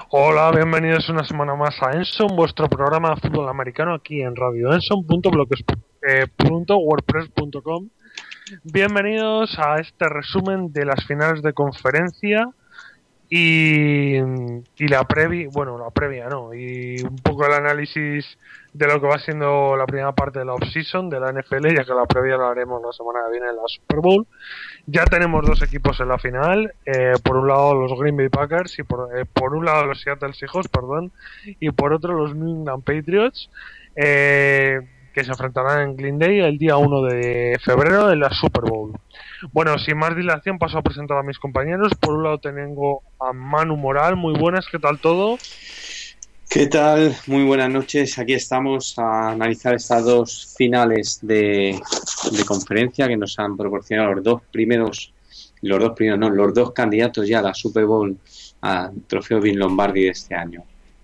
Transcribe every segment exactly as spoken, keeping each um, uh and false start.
Hola, bienvenidos una semana más a Enson, vuestro programa de fútbol americano aquí en radio enson punto wordpress punto com. Bienvenidos a este resumen de las finales de conferencia y, y la previa, bueno, la previa no, y un poco el análisis de lo que va siendo la primera parte de la off-season de la N F L, ya que la previa la haremos la semana que viene en la Super Bowl. Ya tenemos dos equipos en la final, eh, por un lado los Green Bay Packers y por, eh, por un lado los Seattle Seahawks, perdón, y por otro los New England Patriots, eh, que se enfrentarán en Glendale el día uno de febrero en la Super Bowl. Bueno, sin más dilación paso a presentar a mis compañeros. Por un lado tengo a Manu Moral. Muy buenas, ¿qué tal todo? ¿Qué tal? Muy buenas noches. Aquí estamos a analizar estas dos finales de, de conferencia que nos han proporcionado los dos primeros, los dos primeros, no, los dos candidatos ya a la Super Bowl, al trofeo Vince Lombardi de este año.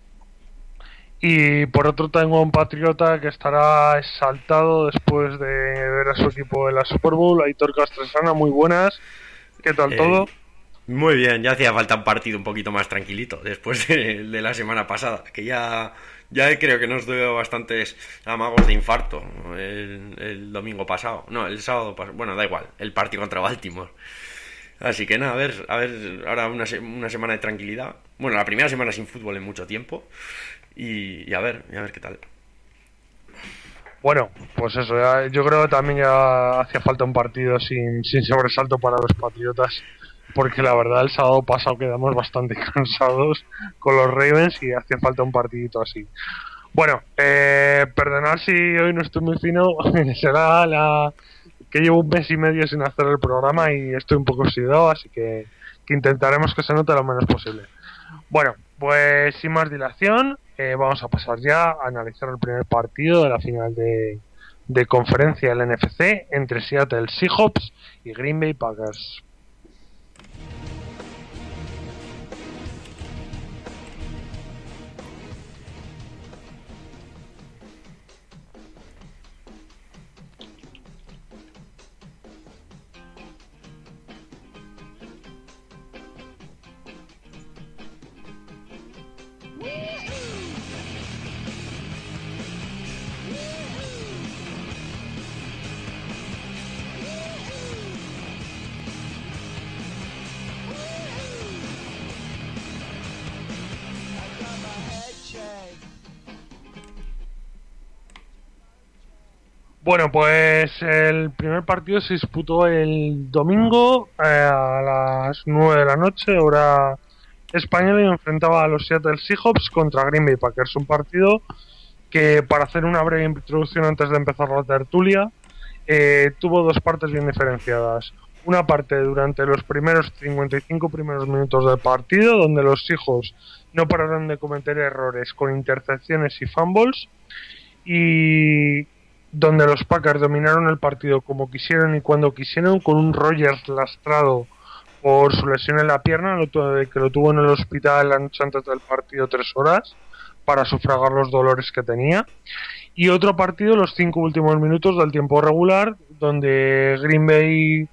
Y por otro tengo a un patriota que estará exaltado después de ver a su equipo en la Super Bowl, Aitor Castresana. Muy buenas, ¿qué tal eh, todo? Muy bien, ya hacía falta un partido un poquito más tranquilito después de, de la semana pasada, que ya, ya creo que nos dio bastantes amagos de infarto el, el domingo pasado, no, el sábado pasado, bueno, da igual, el partido contra Baltimore. Así que nada, a ver, a ver, ahora una, una semana de tranquilidad, bueno, la primera semana sin fútbol en mucho tiempo. Y, y a ver, y a ver qué tal. Bueno, pues eso, ya, yo creo que también ya hacía falta un partido sin, sin sobresalto para los Patriotas, porque la verdad el sábado pasado quedamos bastante cansados con los Ravens y hacía falta un partidito así. Bueno, eh, perdonad si hoy no estoy muy fino, será la que llevo un mes y medio sin hacer el programa y estoy un poco oxidado, así que, que intentaremos que se note lo menos posible. Bueno, pues sin más dilación, eh, vamos a pasar ya a analizar el primer partido de la final de, de conferencia del N F C entre Seattle Seahawks y Green Bay Packers. Bueno, pues el primer partido se disputó el domingo eh, a las nueve de la noche, hora española, y enfrentaba a los Seattle Seahawks contra Green Bay Packers. Un partido que, para hacer una breve introducción antes de empezar la tertulia, eh, tuvo dos partes bien diferenciadas. Una parte durante los primeros cincuenta y cinco primeros minutos del partido, donde los Seahawks no pararon de cometer errores con intercepciones y fumbles, y donde los Packers dominaron el partido como quisieron y cuando quisieron, con un Rodgers lastrado por su lesión en la pierna, que lo tuvo en el hospital la noche antes del partido tres horas para sufragar los dolores que tenía. Y otro partido, los cinco últimos minutos del tiempo regular, donde Green Bay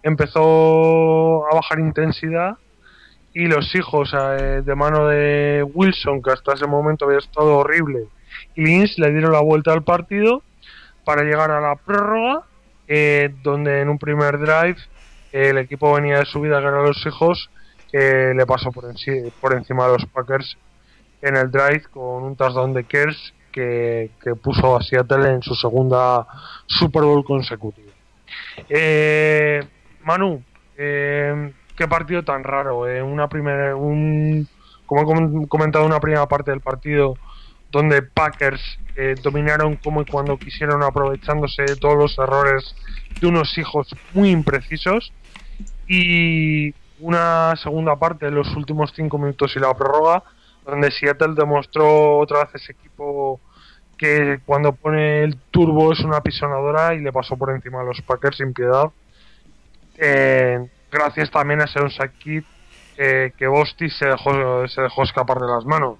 empezó a bajar intensidad y los hijos eh, de mano de Wilson, que hasta ese momento había estado horrible, y Lynch le dieron la vuelta al partido para llegar a la prórroga, eh, donde en un primer drive eh, el equipo venía de subida, que eran los Seahawks, que le pasó por, enci- por encima de los Packers en el drive con un touchdown de Kers que, que puso a Seattle en su segunda Super Bowl consecutiva. Eh, Manu, eh, qué partido tan raro, eh, una primera, un, como he comentado, una primera parte del partido donde Packers eh, dominaron como y cuando quisieron, aprovechándose de todos los errores de unos hijos muy imprecisos, y una segunda parte de los últimos cinco minutos y la prórroga, donde Seattle demostró otra vez ese equipo que cuando pone el turbo es una pisonadora, y le pasó por encima a los Packers sin piedad, eh, gracias también a ese onside kick eh, que Bosti se dejó, se dejó escapar de las manos.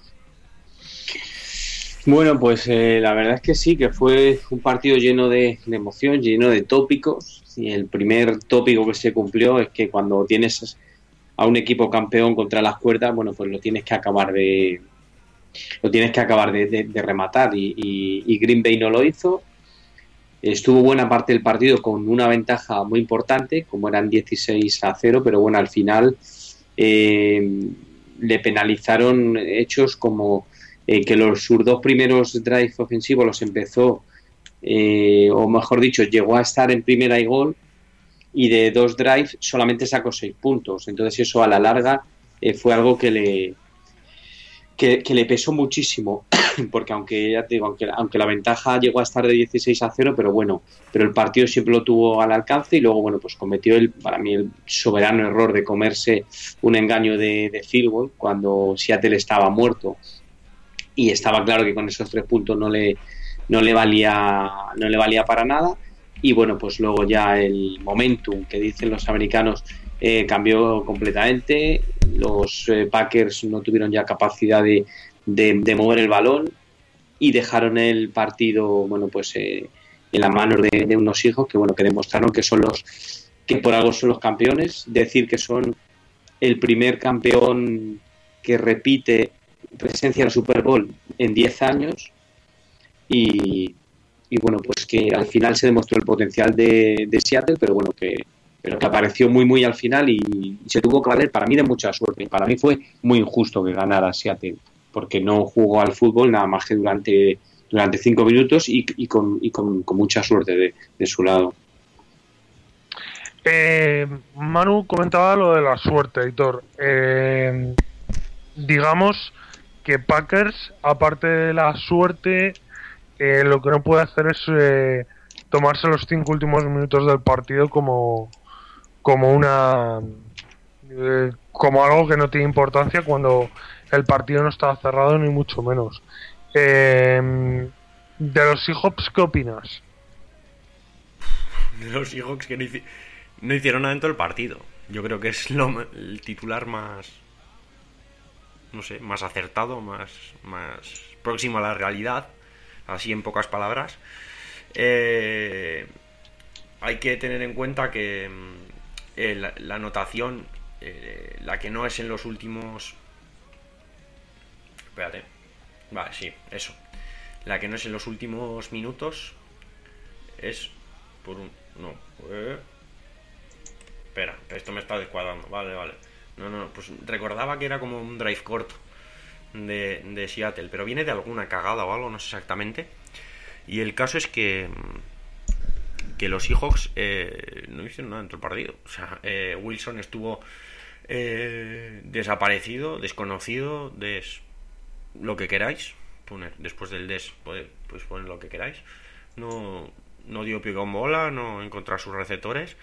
Bueno, pues eh, la verdad es que sí, que fue un partido lleno de, de emoción, lleno de tópicos. Y el primer tópico que se cumplió es que cuando tienes a un equipo campeón contra las cuerdas, bueno, pues lo tienes que acabar de lo tienes que acabar de, de, de rematar y, y, y Green Bay no lo hizo. Estuvo buena parte del partido con una ventaja muy importante, como eran dieciséis a cero, pero bueno, al final eh, le penalizaron hechos como eh, que los sus dos primeros drives ofensivos los empezó, eh, o mejor dicho, llegó a estar en primera y gol, y de dos drives solamente sacó seis puntos. Entonces eso a la larga eh, fue algo que le que, que le pesó muchísimo, porque aunque ya te digo, aunque, aunque la ventaja llegó a estar de dieciséis a cero, pero bueno, pero el partido siempre lo tuvo al alcance y luego bueno, pues cometió el, para mí el soberano error de comerse un engaño de, de field goal cuando Seattle estaba muerto y estaba claro que con esos tres puntos no le no le valía no le valía para nada. Y bueno, pues luego ya el momentum que dicen los americanos eh, cambió completamente. Los eh, Packers no tuvieron ya capacidad de, de, de mover el balón y dejaron el partido, bueno, pues eh, en las manos de, de unos hijos que, bueno, que demostraron que son los que por algo son los campeones. Decir que son el primer campeón que repite presencia en el Super Bowl en diez años y Y bueno, pues que al final se demostró el potencial de, de Seattle, pero bueno, que, pero que apareció muy, muy al final y se tuvo que valer para mí de mucha suerte. Para mí fue muy injusto que ganara Seattle, porque no jugó al fútbol nada más que durante, durante cinco minutos y, y, con, y con, con mucha suerte de, de su lado. Eh, Manu comentaba lo de la suerte, Hitor. Eh, digamos que Packers, aparte de la suerte, Eh, lo que no puede hacer es eh, tomarse los cinco últimos minutos del partido como como una eh, como algo que no tiene importancia cuando el partido no está cerrado ni mucho menos. Eh, de los Seahawks, ¿qué opinas? De los Seahawks que no, hici- no hicieron nada en todo el partido. Yo creo que es lo, el titular más, no sé, más acertado, más más próximo a la realidad. Así en pocas palabras. Eh, hay que tener en cuenta que eh, la, la anotación, eh, la que no es en los últimos... Espérate. Vale, sí, eso. La que no es en los últimos minutos es por un... No. Eh. Espera, esto me está descuadrando. Vale, vale. No, no, pues recordaba que era como un drive corto De, de Seattle, pero viene de alguna cagada o algo, no sé exactamente. Y el caso es que que los Seahawks eh, no hicieron nada dentro del partido. O sea, eh, Wilson estuvo eh, desaparecido, desconocido, des lo que queráis poner después del des, pues, pues poner lo que queráis. No, no dio pie con bola, no encontró a sus receptores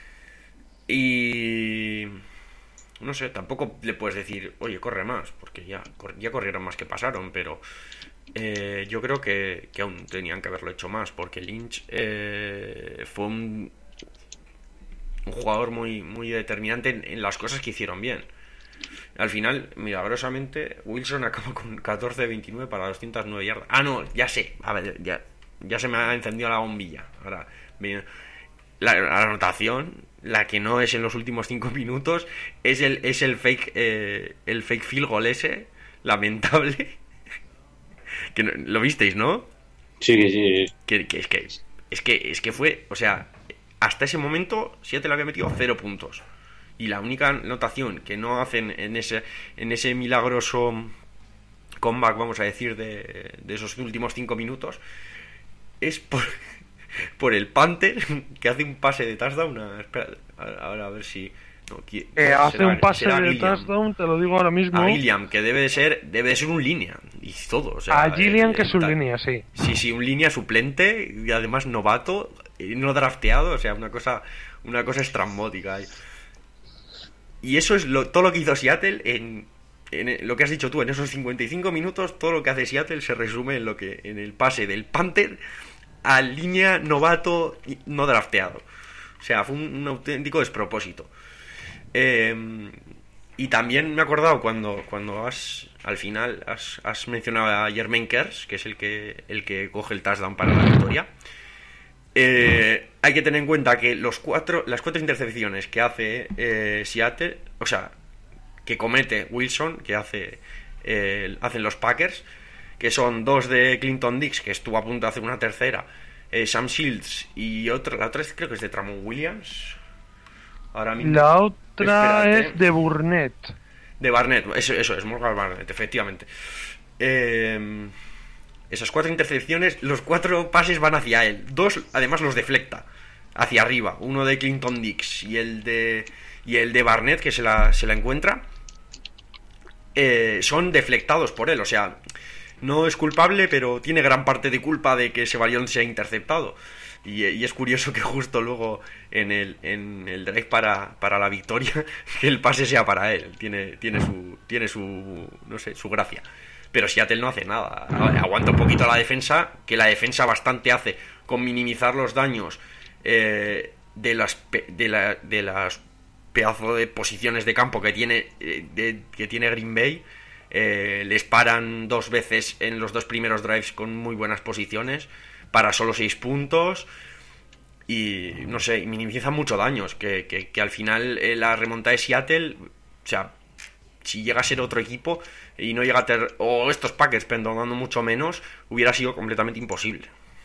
y no sé, tampoco le puedes decir, oye, corre más, porque ya, ya corrieron más que pasaron, pero eh, yo creo que, que aún tenían que haberlo hecho más, porque Lynch eh, fue un, un jugador muy, muy determinante en, en las cosas que hicieron bien. Al final, milagrosamente, Wilson acabó con catorce de veintinueve para doscientas nueve yardas. Ah, no, ya sé, a ver, ya, ya se me ha encendido la bombilla. Ahora, bien, la, la anotación... La que no es en los últimos cinco minutos es el es el fake eh, el fake field goal ese lamentable que no, lo visteis, ¿no? Sí, sí, sí. Que, que es que es que es que fue, o sea, hasta ese momento Seattle había metido cero puntos y la única anotación que no hacen en ese en ese milagroso comeback, vamos a decir, de, de esos últimos cinco minutos es por por el Panther que hace un pase de touchdown a, espera, ahora a ver si no, eh, hace será, un pase de Gilliam. Touchdown, te lo digo ahora mismo, a Gilliam, que debe de ser debe de ser un línea y todo, o sea, a Gilliam, eh, que es un tal, línea, sí sí, sí, un línea suplente y además novato, no drafteado, o sea, una cosa una cosa estrambótica. Y eso es lo, todo lo que hizo Seattle en, en lo que has dicho tú, en esos cincuenta y cinco minutos. Todo lo que hace Seattle se resume en lo que en el pase del Panther a línea novato no drafteado. O sea, fue un, un auténtico despropósito. Eh, y también me he acordado cuando, cuando has al final has, has mencionado a Jermaine Kearse, que es el que el que coge el touchdown para la victoria. Eh, hay que tener en cuenta que los cuatro las cuatro intercepciones que hace eh, Seattle, o sea, que comete Wilson, que hace eh, hacen los Packers, que son dos de Clinton Dix, que estuvo a punto de hacer una tercera, eh, Sam Shields y otra, la otra es, creo que es de Tramon Williams. Ahora mismo. La otra Espérate. es de Burnett. De Barnett, eso, eso es, Morgan Barnett, efectivamente. Eh, esas cuatro intercepciones, los cuatro pases van hacia él. Dos, además, los deflecta hacia arriba. Uno de Clinton Dix y el de y el de Barnett, que se la, se la encuentra. Eh, son deflectados por él, o sea, no es culpable, pero tiene gran parte de culpa de que ese balón sea interceptado. Y, y es curioso que justo luego en el, en el drive para, para la victoria, que el pase sea para él. Tiene, tiene su, tiene su, no sé, su gracia. Pero Seattle no hace nada. Aguanta un poquito la defensa, que la defensa bastante hace con minimizar los daños eh, de las de, la, de las pedazos de posiciones de campo que tiene eh, de, que tiene Green Bay. Eh, les paran dos veces en los dos primeros drives con muy buenas posiciones para solo seis puntos y no sé, minimizan mucho daños que, que, que al final eh, la remontada de Seattle, o sea, si llega a ser otro equipo y no llega a tener, o estos Packers perdonando mucho menos, hubiera sido completamente imposible.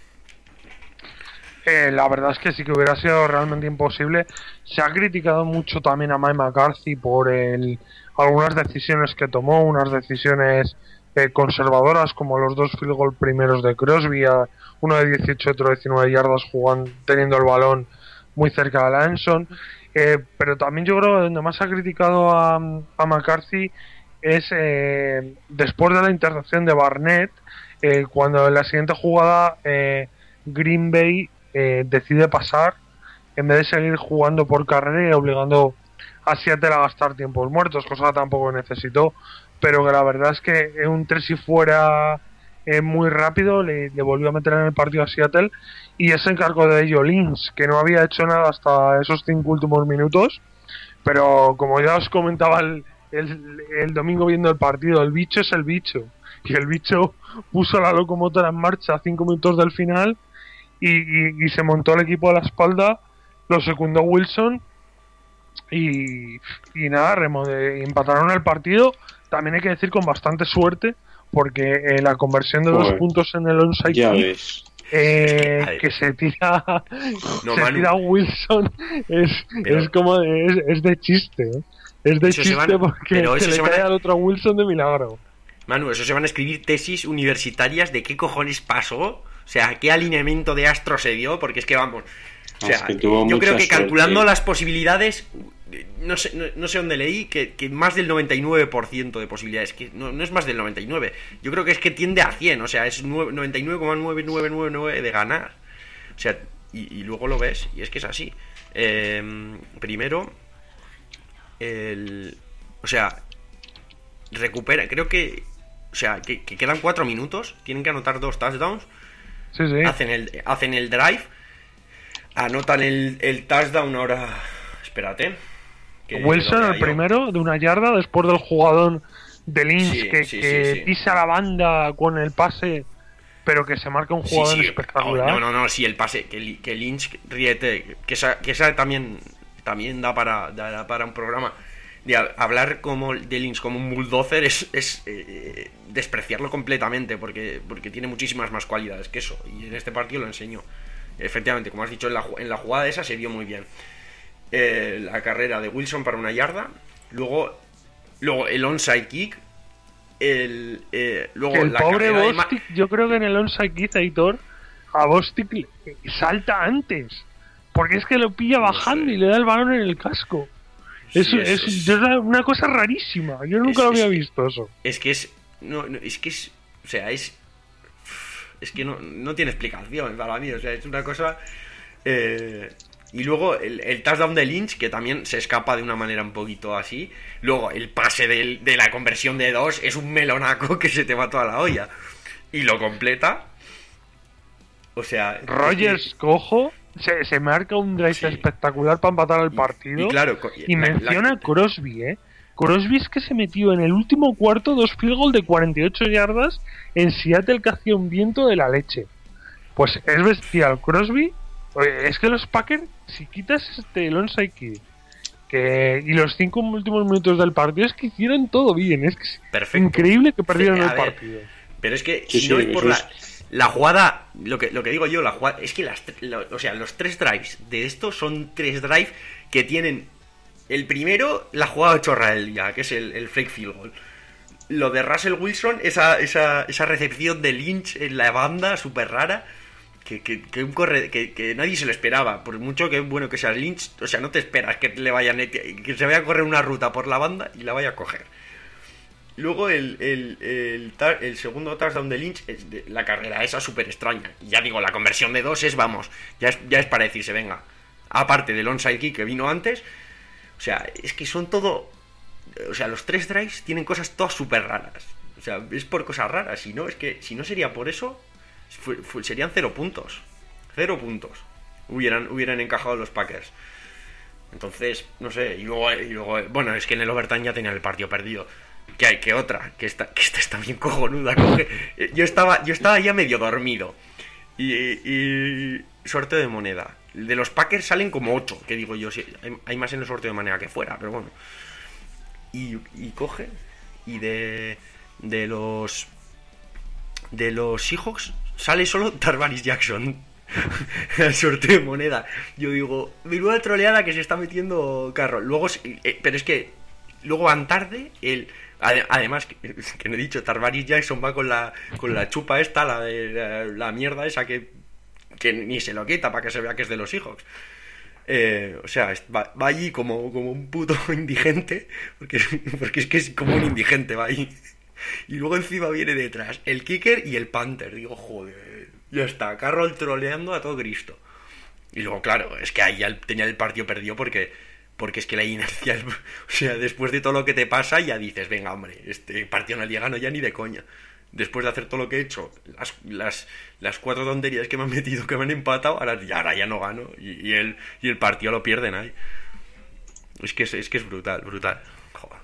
Eh, la verdad es que sí que hubiera sido realmente imposible. Se ha criticado mucho también a Mike McCarthy por el, algunas decisiones que tomó, unas decisiones eh, conservadoras, como los dos field goal primeros de Crosby, a, uno de dieciocho y otro de diecinueve yardas, jugando, teniendo el balón muy cerca de la endzone. Eh, pero también yo creo que donde más ha criticado a, a McCarthy es eh, después de la intercepción de Barnett, eh, cuando en la siguiente jugada eh, Green Bay eh, decide pasar en vez de seguir jugando por carrera y obligando a Seattle a gastar tiempos muertos, cosa que tampoco necesitó, pero que la verdad es que en un tres y fuera eh, muy rápido le, le volvió a meter en el partido a Seattle, y ese encargo de ello Lynch, que no había hecho nada hasta esos cinco últimos minutos, pero como ya os comentaba el, el, el domingo viendo el partido, el bicho es el bicho, y el bicho puso la locomotora en marcha a cinco minutos del final y, y, y se montó el equipo a la espalda, lo secundó Wilson y, y nada, remo, de, empataron el partido, también hay que decir con bastante suerte, porque eh, la conversión de Joder. dos puntos en el onside kick eh, es que, que se tira no, se Manu. tira Wilson es, pero, es como de, es, es de chiste ¿eh? es de chiste van, porque se, se le cae a... al otro Wilson de milagro. Manu, eso se van a escribir tesis universitarias de qué cojones pasó, o sea, qué alineamiento de astro se dio, porque es que vamos, o sea, es que yo creo que calculando suerte. Las posibilidades, no sé, no, no sé dónde leí que, que más del noventa y nueve por ciento de posibilidades, que no, no es más del noventa y nueve, yo creo que es que tiende a cien, o sea, es noventa y nueve coma nueve nueve nueve nueve de ganar, o sea, y, y luego lo ves y es que es así. Eh, primero, el, o sea, recupera, creo que, o sea, que, que quedan cuatro minutos, tienen que anotar dos touchdowns, sí, sí. hacen el, hacen el drive, anotan el, el touchdown ahora, espérate. Wilson el yo. primero de una yarda después del jugador de Lynch sí, que, sí, que sí, sí. pisa la banda con el pase, pero que se marca un jugador sí, sí. espectacular. No, no, no, sí, el pase, que, que Lynch riete, que esa, que esa también, también da para, da para un programa. De hablar como de Lynch como un bulldozer es, es eh, despreciarlo completamente, porque, porque tiene muchísimas más cualidades que eso, y en este partido lo enseñó. Efectivamente, como has dicho, en la, en la jugada esa se vio muy bien. Eh, la carrera de Wilson para una yarda, luego luego el onside kick, el eh, luego el la pobre carrera Bostic, de... yo creo que en el onside kick, Aitor, a Bostic salta antes, porque es que lo pilla bajando no sé. y le da el balón en el casco. Sí, es, es, es, es una cosa rarísima, yo nunca es, lo había es, visto eso. Es que es no, no, es que es, o sea, es es que no, no tiene explicación para mí, o sea, es una cosa eh, y luego el, el touchdown de Lynch, que también se escapa de una manera un poquito así. Luego el pase de, de la conversión de dos es un melonaco que se te va toda la olla. Y lo completa. O sea... Rogers, es que... cojo, se, se marca un drive sí. espectacular para empatar el partido. Y, y claro... Y la, menciona la... a Crosby, ¿eh? Crosby es que se metió en el último cuarto dos field goal de cuarenta y ocho yardas en Seattle, que hacía un viento de la leche. Pues es bestial. Crosby... Es que los Packers, si quitas este el onside kick, que y los cinco últimos minutos del partido es que hicieron todo bien. Es que es Perfecto. increíble que perdieron A el ver, partido. Pero es que Sí, si no sí, es por eso la, es- la jugada, lo que, lo que digo yo, la jugada, es que las, tre- lo- o sea, los tres drives de estos son tres drives que tienen el primero, la jugada chorra del día, que es el, el fake field goal. Lo de Russell Wilson, esa, esa, esa recepción de Lynch en la banda, súper rara, que, que, que, un corre, que, que nadie se lo esperaba. Por mucho que bueno que sea Lynch, o sea, no te esperas que le vayan que se vaya a correr una ruta por la banda y la vaya a coger. Luego el, el, el, tar- el segundo touchdown de Lynch es de la carrera esa súper extraña. Y ya digo, la conversión de dos es, vamos, ya es, ya es para decirse, venga. Aparte del onside kick que vino antes, o sea, es que son todo... O sea, los tres drives tienen cosas todas súper raras. O sea, es por cosas raras. Si no, es que si no sería por eso, fu- fu- serían cero puntos. Cero puntos. Hubieran, hubieran encajado los Packers. Entonces, no sé, y luego, y luego, bueno, es que en el overtime ya tenían el partido perdido. Que hay, que otra, que esta, que esta está bien cojonuda. Coge. Yo estaba, yo estaba ya medio dormido. Y, y sorteo de moneda. De los Packers salen como ocho, que digo yo, sí, hay, hay más en el sorteo de moneda que fuera, pero bueno. Y, y coge, y de, de los de los Seahawks sale solo Tarvaris Jackson. El sorteo de moneda. Yo digo, menuda troleada que se está metiendo Carroll. Luego, eh, pero es que luego van tarde. El, ade- además, que, que no he dicho, Tarvaris Jackson va con la con la chupa esta, la de la, la mierda esa que, que ni se lo quita para que se vea que es de los Seahawks. Eh, o sea, va, va allí como, como un puto indigente, porque, porque es que es como un indigente, va ahí. Y luego encima viene detrás el kicker y el punter. Digo, joder, ya está, Carroll troleando a todo Cristo. Y luego, claro, es que ahí ya tenía el partido perdido porque, porque es que la inercia, es, o sea, después de todo lo que te pasa, ya dices, venga, hombre, este partido no le gano ya ni de coña. Después de hacer todo lo que he hecho, las, las, las cuatro tonterías que me han metido, que me han empatado, ahora, ahora ya no gano. Y, y, el, y el partido lo pierden ahí. Es que es, es que es brutal, brutal. Joder.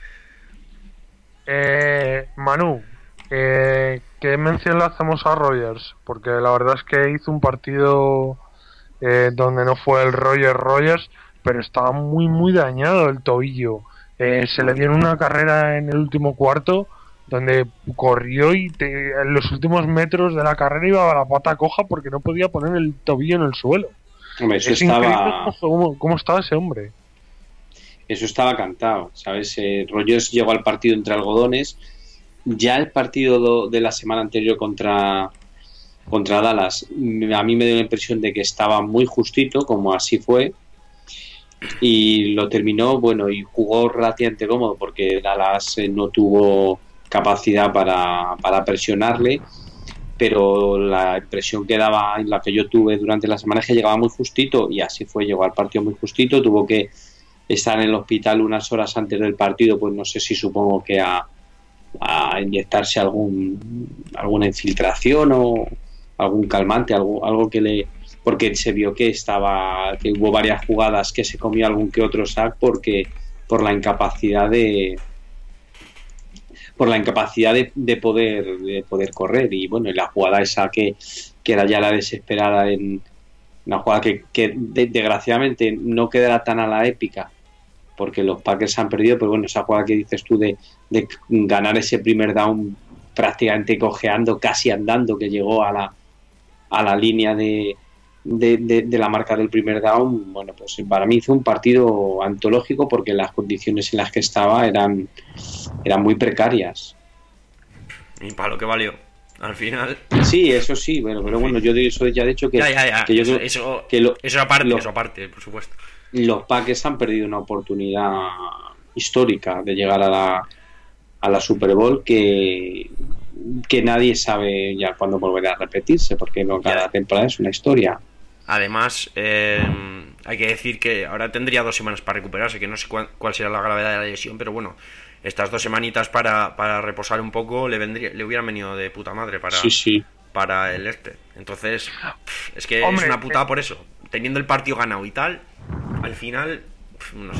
Eh, Manu, eh, ¿qué mención le hacemos a Rogers? Porque la verdad es que hizo un partido eh, donde no fue el Rogers Rogers, pero estaba muy, muy dañado el tobillo. Eh, se le dieron una carrera en el último cuarto donde corrió y te, en los últimos metros de la carrera iba a la pata coja porque no podía poner el tobillo en el suelo. Hombre, eso Es increíble estaba, cómo, cómo estaba ese hombre. eso estaba cantado, ¿sabes? Eh, Rogers llegó al partido entre algodones. Ya el partido do- de la semana anterior contra, contra Dallas, m- a mí me dio la impresión de que estaba muy justito, como así fue. Y lo terminó, bueno, y jugó relativamente cómodo porque Dallas eh, no tuvo capacidad para, para presionarle, pero la impresión que daba, la que yo tuve durante la semana es que llegaba muy justito, y así fue, llegó al partido muy justito, tuvo que estar en el hospital unas horas antes del partido, pues no sé si supongo que a, a inyectarse algún alguna infiltración o algún calmante, algo, algo que le... porque se vio que estaba, que hubo varias jugadas que se comió algún que otro sack porque por la incapacidad de por la incapacidad de, de poder de poder correr. Y bueno, y la jugada esa que, que era ya la desesperada, en una jugada que, que de, desgraciadamente no quedará tan a la épica porque los Packers han perdido, pero bueno, esa jugada que dices tú de, de ganar ese primer down prácticamente cojeando, casi andando, que llegó a la a la línea de De, de, de la marca del primer down, bueno, pues para mí hizo un partido antológico porque las condiciones en las que estaba eran eran muy precarias. Y para lo que valió, al final. Sí, eso sí, bueno, pero bueno, yo de eso ya he dicho que, Ya, ya, ya. que yo Eso, creo eso, que lo- eso aparte, lo- eso aparte, por supuesto. los Packers han perdido una oportunidad histórica de llegar a la a la Super Bowl que que nadie sabe ya cuándo volverá a repetirse, porque no, cada Ya. temporada es una historia. Además, eh, hay que decir que ahora tendría dos semanas para recuperarse, que no sé cuál, cuál será la gravedad de la lesión, pero bueno, estas dos semanitas para, para reposar un poco le vendría, le hubieran venido de puta madre para, Sí, sí. para el este. Entonces, pff, es que Hombre, es una putada eh. por eso. Teniendo el partido ganado y tal, al final, pff, no sé.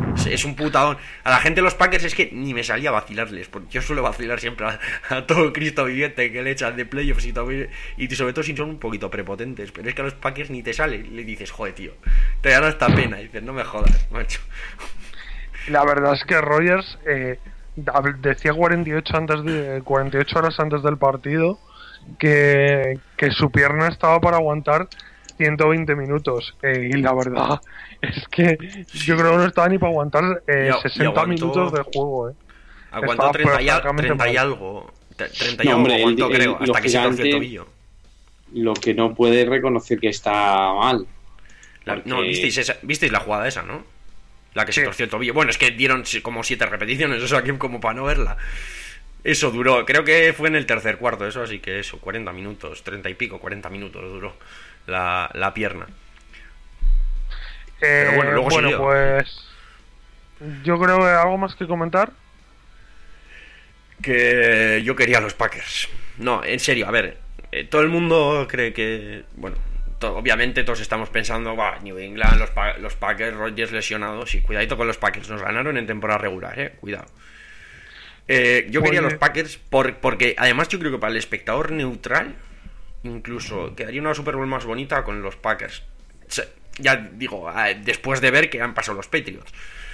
Es un putadón. A la gente de los Packers es que ni me salía a vacilarles, porque yo suelo vacilar siempre a, a todo Cristo viviente que le echan de playoffs y todo, y sobre todo si son un poquito prepotentes. Pero es que a los Packers ni te sale, le dices, joder, tío, te dan hasta pena, y dices, no me jodas, macho. La verdad es que Rodgers eh, decía cuarenta y ocho antes de cuarenta y ocho horas antes del partido que, que su pierna estaba para aguantar ciento veinte minutos, eh, y la verdad es que yo creo que no estaba ni para aguantar eh, y, sesenta y aguantó, minutos de juego. Eh. Aguantó treinta y, treinta y algo, treinta y no, algo hombre, aguantó, el, creo, el, hasta que gigante, se torció el tobillo. Lo que no puede reconocer que está mal. La, porque... No, ¿visteis, esa, visteis la jugada esa, ¿no? La que sí. se torció el tobillo. Bueno, es que dieron como siete repeticiones, eso aquí como para no verla. Eso duró, creo que fue en el tercer cuarto, eso, así que eso, cuarenta minutos, treinta y pico, cuarenta minutos duró la, la pierna. Eh, Pero bueno, luego bueno siguió. Pues yo creo que algo más que comentar. Que yo quería a los Packers. No, en serio, a ver, eh, todo el mundo cree que, bueno, to- obviamente todos estamos pensando, va, New England, los, pa- los Packers, Rodgers lesionados, sí, cuidadito con los Packers, nos ganaron en temporada regular, eh, cuidado. Eh, yo quería Oye. los Packers por, porque además yo creo que para el espectador neutral incluso quedaría una Super Bowl más bonita con los Packers. Ya digo, después de ver que han pasado los Patriots.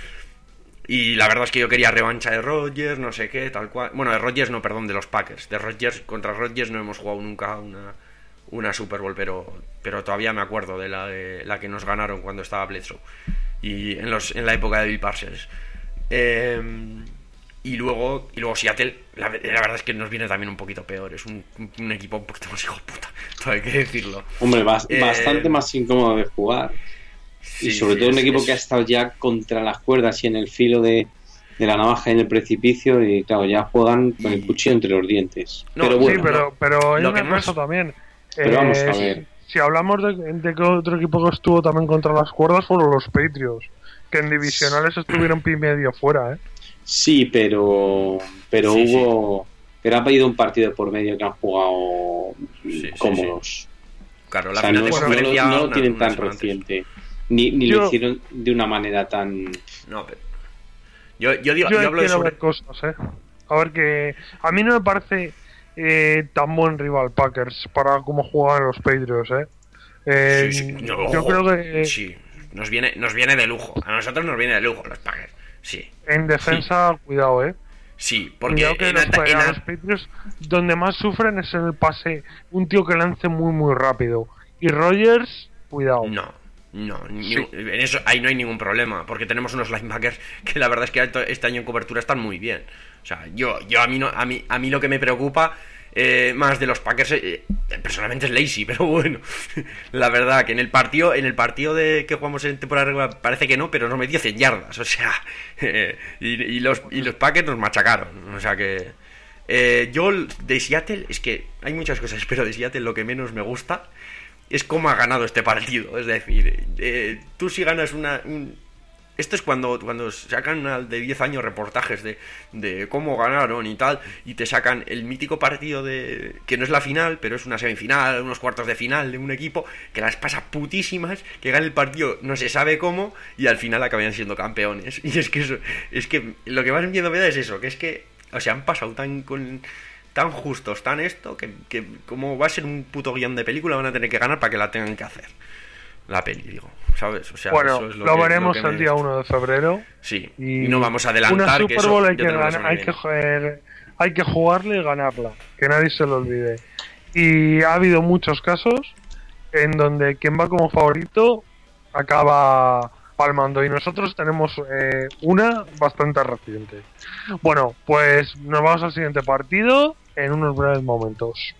Y la verdad es que yo quería revancha de Rodgers, no sé qué, tal cual. Bueno, de Rodgers no, perdón, de los Packers. De Rodgers, contra Rodgers no hemos jugado nunca una, una Super Bowl, pero, pero todavía me acuerdo de la, de la que nos ganaron cuando estaba Bledsoe. Y en, los, en la época de Bill Parcells. Eh... Y luego, y luego Seattle, la, la verdad es que nos viene también un poquito peor. Es un, un equipo un poquito más hijo de puta, todo hay que decirlo. Hombre, bas, eh, bastante más incómodo de jugar. Sí, y sobre sí, todo un equipo es... que ha estado ya contra las cuerdas y en el filo de, de la navaja en el precipicio. Y claro, ya juegan con el cuchillo entre los dientes. No, pero bueno, sí, pero, no, pero hay una cosa más... también. Pero eh, vamos a ver. Si, si hablamos de, de que otro equipo que estuvo también contra las cuerdas fueron los Patriots, que en divisionales estuvieron pi medio fuera, ¿eh? Sí, pero pero sí, hubo sí. pero ha pedido un partido por medio que han jugado sí, cómodos. Sí, sí. Claro, la o sea, final no, de conferencia no, no lo una, tienen una tan reciente, ni, ni yo, lo hicieron de una manera tan. No, pero yo yo digo, yo, yo hablo de sobre... ver cosas, eh. A ver que a mí no me parece eh, tan buen rival Packers para cómo jugaban los Patriots, eh. eh sí, sí. No, yo ojo, creo que eh, sí, nos viene nos viene de lujo. A nosotros nos viene de lujo los Packers. Sí. En defensa, sí. cuidado, eh. Sí, porque cuidado que en los, ata- en a los Patriots donde más sufren es en el pase, un tío que lance muy muy rápido. Y Rodgers, cuidado. No, no, sí. ni, en eso ahí no hay ningún problema, porque tenemos unos linebackers que la verdad es que este año en cobertura están muy bien. O sea, yo, yo a mí no, a mí, a mí lo que me preocupa eh, más de los Packers eh, personalmente es Lacy, pero bueno, la verdad que en el partido, en el partido de que jugamos en temporada regular parece que no, pero nos metió cien yardas, o sea, eh, y, y los y los Packers nos machacaron, o sea que eh, yo de Seattle es que hay muchas cosas, pero de Seattle lo que menos me gusta es cómo ha ganado este partido, es decir, eh, tú si ganas una un, esto es cuando, cuando sacan de diez años reportajes de, de cómo ganaron y tal, y te sacan el mítico partido de que no es la final, pero es una semifinal, unos cuartos de final de un equipo que las pasa putísimas, que gana el partido no se sabe cómo, y al final acaban siendo campeones. Y es que eso, es que lo que más miedo me da es eso, que es que, o sea, han pasado tan con tan justos, tan esto, que, que como va a ser un puto guión de película, van a tener que ganar para que la tengan que hacer. La peli, digo, ¿sabes? O sea, bueno, eso es lo, lo que, veremos lo que el me... día uno de febrero. Sí, y, y no vamos a adelantar. Una Super Bowl que hay, que ganar, hay, que, eh, hay que jugarle y ganarla, que nadie se lo olvide. Y ha habido muchos casos en donde quien va como favorito acaba palmando, y nosotros tenemos eh, una bastante reciente. Bueno, pues nos vamos al siguiente partido en unos breves momentos.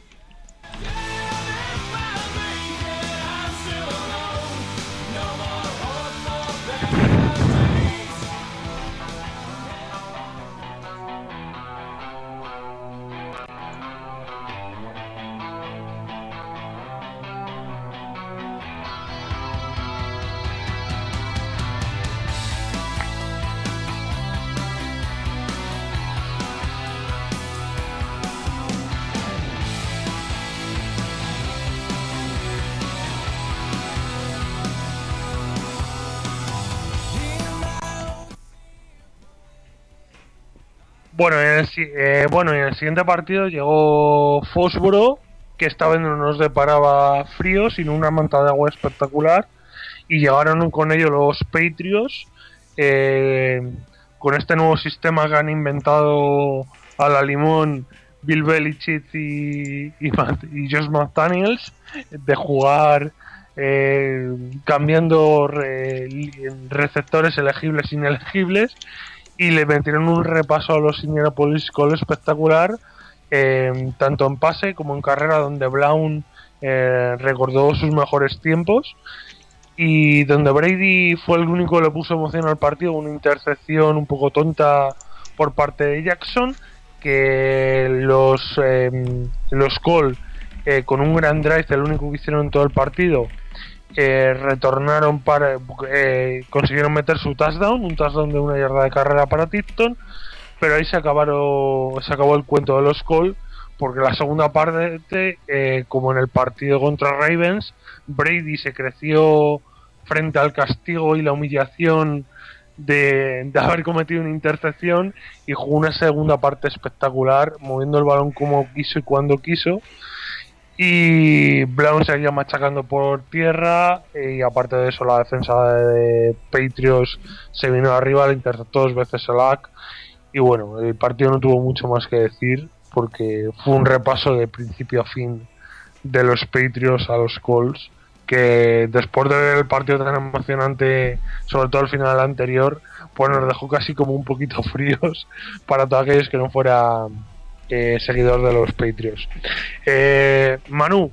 Bueno, en el, eh, bueno, en el siguiente partido llegó Fosboro, que esta vez no nos deparaba frío, sino una manta de agua espectacular, y llegaron con ello los Patriots, eh, con este nuevo sistema que han inventado a la limón Bill Belichick y, y, y Josh McDaniels, de jugar eh, cambiando re, receptores elegibles e inelegibles, y le metieron un repaso a los Indianapolis Colts espectacular, eh, tanto en pase como en carrera, donde Brown eh, recordó sus mejores tiempos, y donde Brady fue el único que le puso emoción al partido, una intercepción un poco tonta por parte de Jackson, que los eh, los Colts, eh, con un gran drive, el único que hicieron en todo el partido, eh, retornaron para eh, consiguieron meter su touchdown, un touchdown de una yarda de carrera para Tipton, pero ahí se acabaron se acabó el cuento de los Colts, porque la segunda parte, eh, como en el partido contra Ravens, Brady se creció frente al castigo y la humillación de, de haber cometido una intercepción, y jugó una segunda parte espectacular, moviendo el balón como quiso y cuando quiso, y Brown seguía machacando por tierra, y aparte de eso la defensa de Patriots se vino arriba, le interceptó dos veces el A C, y bueno, el partido no tuvo mucho más que decir, porque fue un repaso de principio a fin de los Patriots a los Colts, que después de ver el partido tan emocionante, sobre todo el final anterior, pues nos dejó casi como un poquito fríos para todos aquellos que no fuera eh, seguidor de los Patriots. eh, Manu,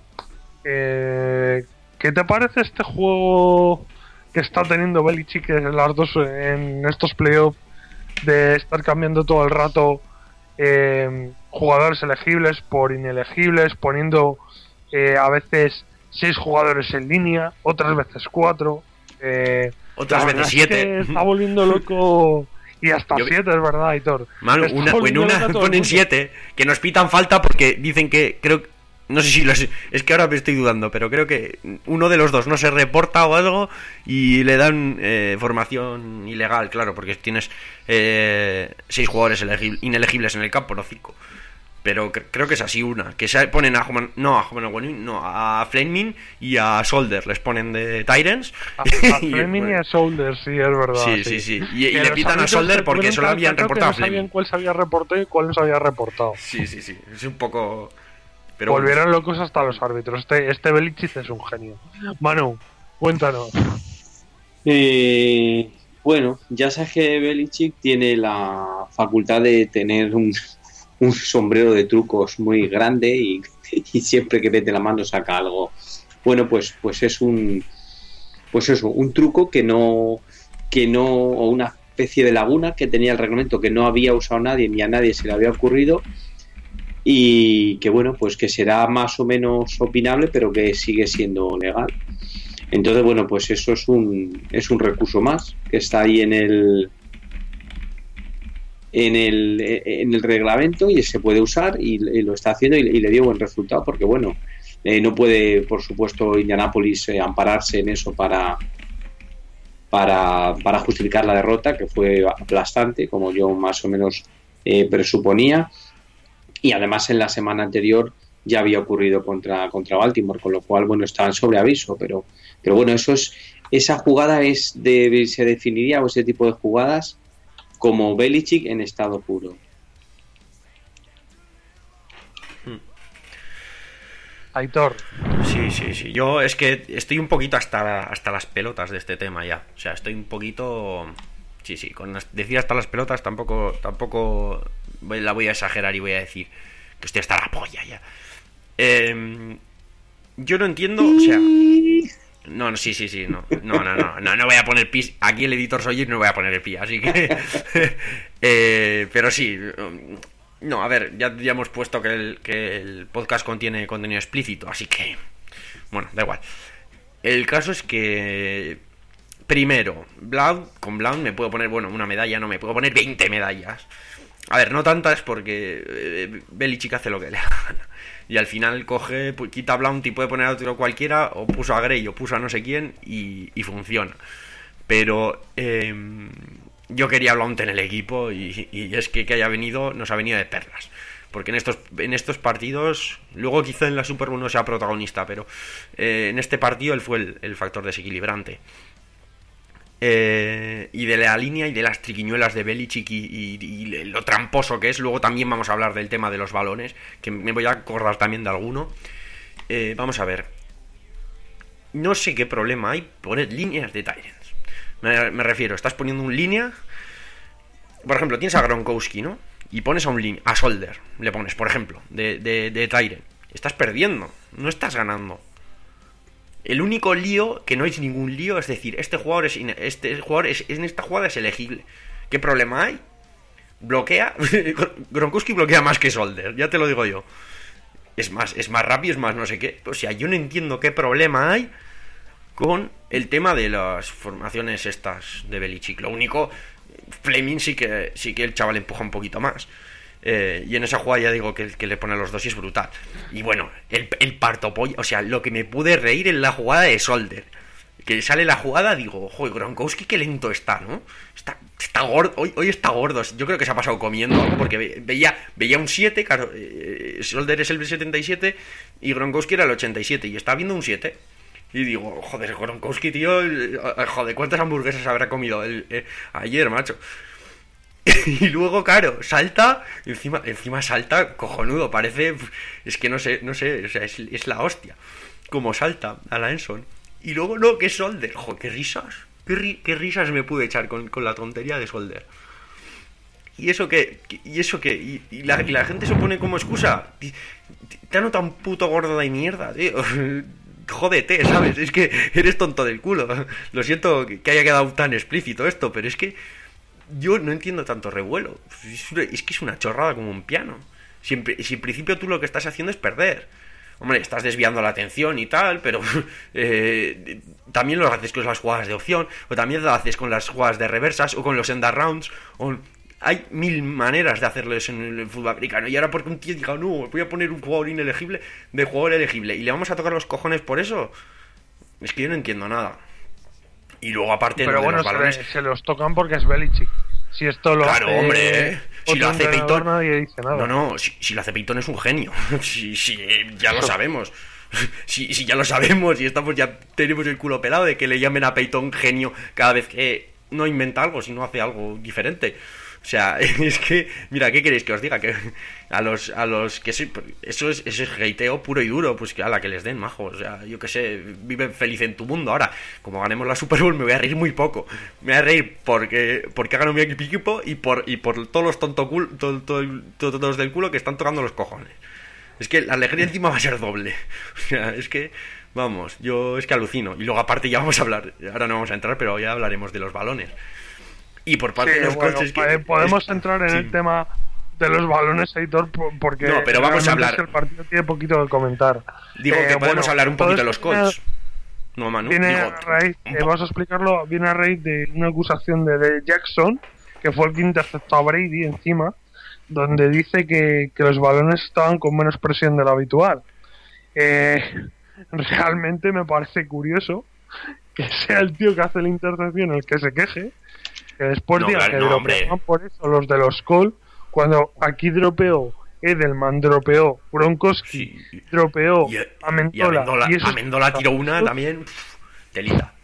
eh, ¿qué te parece este juego que está teniendo Belichick en las dos en estos playoffs, de estar cambiando todo el rato eh, jugadores elegibles por inelegibles, poniendo eh, a veces seis jugadores en línea, otras veces cuatro, eh, otras veces siete? Es está volviendo loco, y hasta Yo... siete, es verdad, Aitor. Manu, una, en una ponen siete, que nos pitan falta porque dicen que, creo, no sé si los, es que ahora me estoy dudando, pero creo que uno de los dos no se reporta o algo y le dan eh, formación ilegal, claro, porque tienes eh, seis jugadores inelegibles en el campo, no cinco. Pero cre- creo que es así una, que se ponen a Homan, no a Homan, no a Fleming y a Solder, les ponen de Tyrants. A, a Fleming y, y a Solder, sí, es verdad. Sí, sí, sí, sí. Y, y le pitan a Solder porque solo habían reportado a Fleming. No sabían cuál se había reportado y cuál no se había reportado. Sí, sí, sí, es un poco... Pero volvieron bueno. locos hasta los árbitros. Este, este Belichick es un genio. Manu, cuéntanos. Eh, bueno, ya sabes que Belichick tiene la facultad de tener un... un sombrero de trucos muy grande y, y siempre que mete la mano saca algo. Bueno, pues pues es un pues eso, un truco que no que no o una especie de laguna que tenía el reglamento que no había usado nadie ni a nadie se le había ocurrido, y que bueno, pues que será más o menos opinable, pero que sigue siendo legal. Entonces, bueno, pues eso es un es un recurso más que está ahí en el en el en el reglamento y se puede usar, y, y lo está haciendo, y, y le dio buen resultado, porque bueno, eh, no puede por supuesto Indianapolis eh, ampararse en eso para para para justificar la derrota, que fue aplastante, como yo más o menos eh, presuponía, y además en la semana anterior ya había ocurrido contra contra Baltimore, con lo cual bueno, estaban sobre aviso, pero pero bueno, eso es esa jugada es de se definiría, o ese tipo de jugadas, como Belichick en estado puro. Aitor. Sí, sí, sí. Yo es que estoy un poquito hasta, hasta las pelotas de este tema ya. O sea, estoy un poquito... Sí, sí, con las... decir hasta las pelotas tampoco tampoco la voy a exagerar y voy a decir que estoy hasta la polla ya. Eh, yo no entiendo, o sea... No, no, sí, sí, sí, no, no, no, no, no, no voy a poner pis. Aquí el editor soy yo y no voy a poner el pi, así que, eh, pero sí, no, a ver, ya, ya hemos puesto que el, que el podcast contiene contenido explícito, así que, bueno, da igual. El caso es que, primero, Brown, con Brown me puedo poner, bueno, una medalla, no, me puedo poner veinte medallas. A ver, no tantas porque eh, Belichick hace lo que le gana. Y al final coge, pues, quita a Blount y puede poner a otro cualquiera, o puso a Gray o puso a no sé quién, y, y funciona. Pero eh, yo quería a Blount en el equipo y, y es que que haya venido, nos ha venido de perlas. Porque en estos en estos partidos, luego quizá en la Super Bowl no sea protagonista, pero eh, en este partido él fue el, el factor desequilibrante. Eh, y de la línea y de las triquiñuelas de Belichick y, y, y lo tramposo que es. Luego también vamos a hablar del tema de los balones, que me voy a acordar también de alguno. Eh, vamos a ver. No sé qué problema hay poner líneas de Tyrants. Me, me refiero, estás poniendo un línea. Por ejemplo, tienes a Gronkowski, ¿no? Y pones a un línea, a Solder, le pones, por ejemplo, de, de, de Tyrant. Estás perdiendo, no estás ganando. El único lío, que no es ningún lío, es decir, este jugador es este jugador es, en esta jugada es elegible. ¿Qué problema hay? Bloquea. Gronkowski bloquea más que Solder, ya te lo digo yo. Es más, es más rápido, es más no sé qué. O sea, yo no entiendo qué problema hay con el tema de las formaciones estas de Belichick. Lo único, Fleming sí que sí que el chaval empuja un poquito más. Eh, y en esa jugada ya digo que, que le pone a los dos y es brutal. Y bueno, el, el parto pollo, o sea, lo que me pude reír en la jugada de Solder, que sale la jugada, digo, joder, Gronkowski qué lento está, ¿no? Está, está gordo, hoy, hoy está gordo. Yo creo que se ha pasado comiendo algo, porque veía, veía un siete, claro, eh, Solder es el setenta y siete y Gronkowski era el ochenta y siete, y está viendo un siete. Y digo, joder, Gronkowski, tío, joder, ¿cuántas hamburguesas habrá comido el, eh, ayer, macho? Y luego, claro, salta, encima, encima salta cojonudo, parece, es que no sé, no sé, o sea, es, es la hostia, como salta a la Enson. Y luego no, que Solder, joder, qué risas, qué, ri, qué risas me pude echar con, con la tontería de Solder. Y eso que, y eso que, y, y, la, y la gente se pone como excusa, te han notado un puto gordo de mierda, tío. Jódete, ¿sabes? Es que eres tonto del culo. Lo siento que haya quedado tan explícito esto, pero es que yo no entiendo tanto revuelo. Es que es una chorrada como un piano. Si en, si en principio tú lo que estás haciendo es perder. Hombre, estás desviando la atención y tal, pero eh, también lo haces con las jugadas de opción, o también lo haces con las jugadas de reversas, o con los end rounds, o... Hay mil maneras de hacerlo eso en el fútbol americano. Y ahora porque un tío diga, no, voy a poner un jugador inelegible de jugador elegible, y le vamos a tocar los cojones por eso, es que yo no entiendo nada. Y luego aparte pero lo bueno, de los balones, se, se los tocan porque es Belichick. Si esto lo claro, hace, hombre, ¿eh? Si lo hace Peyton, nadie dice nada. No, no, si, si lo hace Peyton es un genio. Si, si ya lo sabemos. Si, si ya lo sabemos y estamos ya tenemos el culo pelado de que le llamen a Peyton genio cada vez que no inventa algo, sino hace algo diferente. O sea, es que, mira, ¿qué queréis que os diga? Que a los a los que soy, eso es eso es hateo puro y duro, pues que a la que les den, majo. O sea, yo qué sé, vive feliz en tu mundo. Ahora, como ganemos la Super Bowl, me voy a reír muy poco. Me voy a reír porque porque ha ganado mi equipo y por y por todos los tontos cul, todo, todo, todo, todos del culo que están tocando los cojones. Es que la alegría encima va a ser doble. O sea, es que, vamos, yo es que alucino. Y luego aparte ya vamos a hablar, ahora no vamos a entrar, pero ya hablaremos de los balones. Y por parte sí, de los bueno, coches que... podemos entrar en sí. el tema de los balones, Aitor, porque no, pero vamos a hablar. El partido tiene poquito que comentar. Digo eh, que podemos bueno, hablar un poquito de los Colts. No, Manu, viene digo, a raíz, eh, vamos a explicarlo, viene a raíz de una acusación de, de Jackson, que fue el que interceptó a Brady encima, donde dice que, que los balones estaban con menos presión de lo habitual. Eh, realmente me parece curioso que sea el tío que hace la intercepción el que se queje, que después no, diga claro, que no, dropean por eso los de los Colts, cuando aquí dropeó Edelman, dropeó Gronkowski, sí. dropeó y, Amendola. Y Amendola, y eso Amendola es... tiró una también, telita.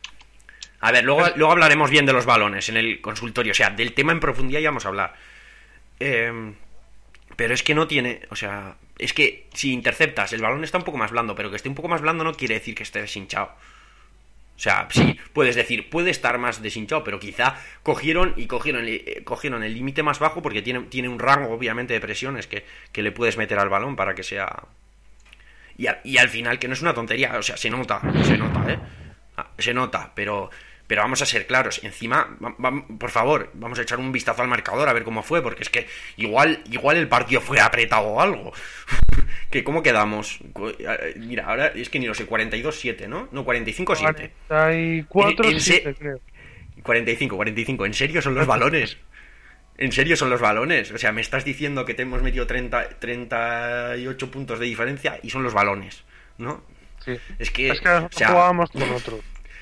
A ver, luego, luego hablaremos bien de los balones en el consultorio, o sea, del tema en profundidad ya vamos a hablar. Eh, pero es que no tiene, o sea, es que si interceptas, el balón está un poco más blando, pero que esté un poco más blando no quiere decir que esté deshinchado. O sea, sí, puedes decir, puede estar más deshinchado, pero quizá cogieron y cogieron, eh, cogieron el límite más bajo porque tiene, tiene un rango, obviamente, de presiones que, que le puedes meter al balón para que sea... Y, a, y al final, que no es una tontería, o sea, se nota, se nota, ¿eh? Se nota, pero... Pero vamos a ser claros, encima, va, va, por favor, vamos a echar un vistazo al marcador a ver cómo fue, porque es que igual igual el partido fue apretado o algo. ¿Que cómo quedamos? Mira, ahora es que ni lo sé, cuarenta y dos siete, ¿no? No, cuarenta y cinco siete. cuarenta y cuatro siete, creo. cuarenta y cinco, cuarenta y cinco, ¿en serio son los balones? ¿En serio son los balones? O sea, me estás diciendo que te hemos metido treinta, treinta y ocho puntos de diferencia y son los balones, ¿no? Sí. Es que, es que o sea, jugábamos con otros.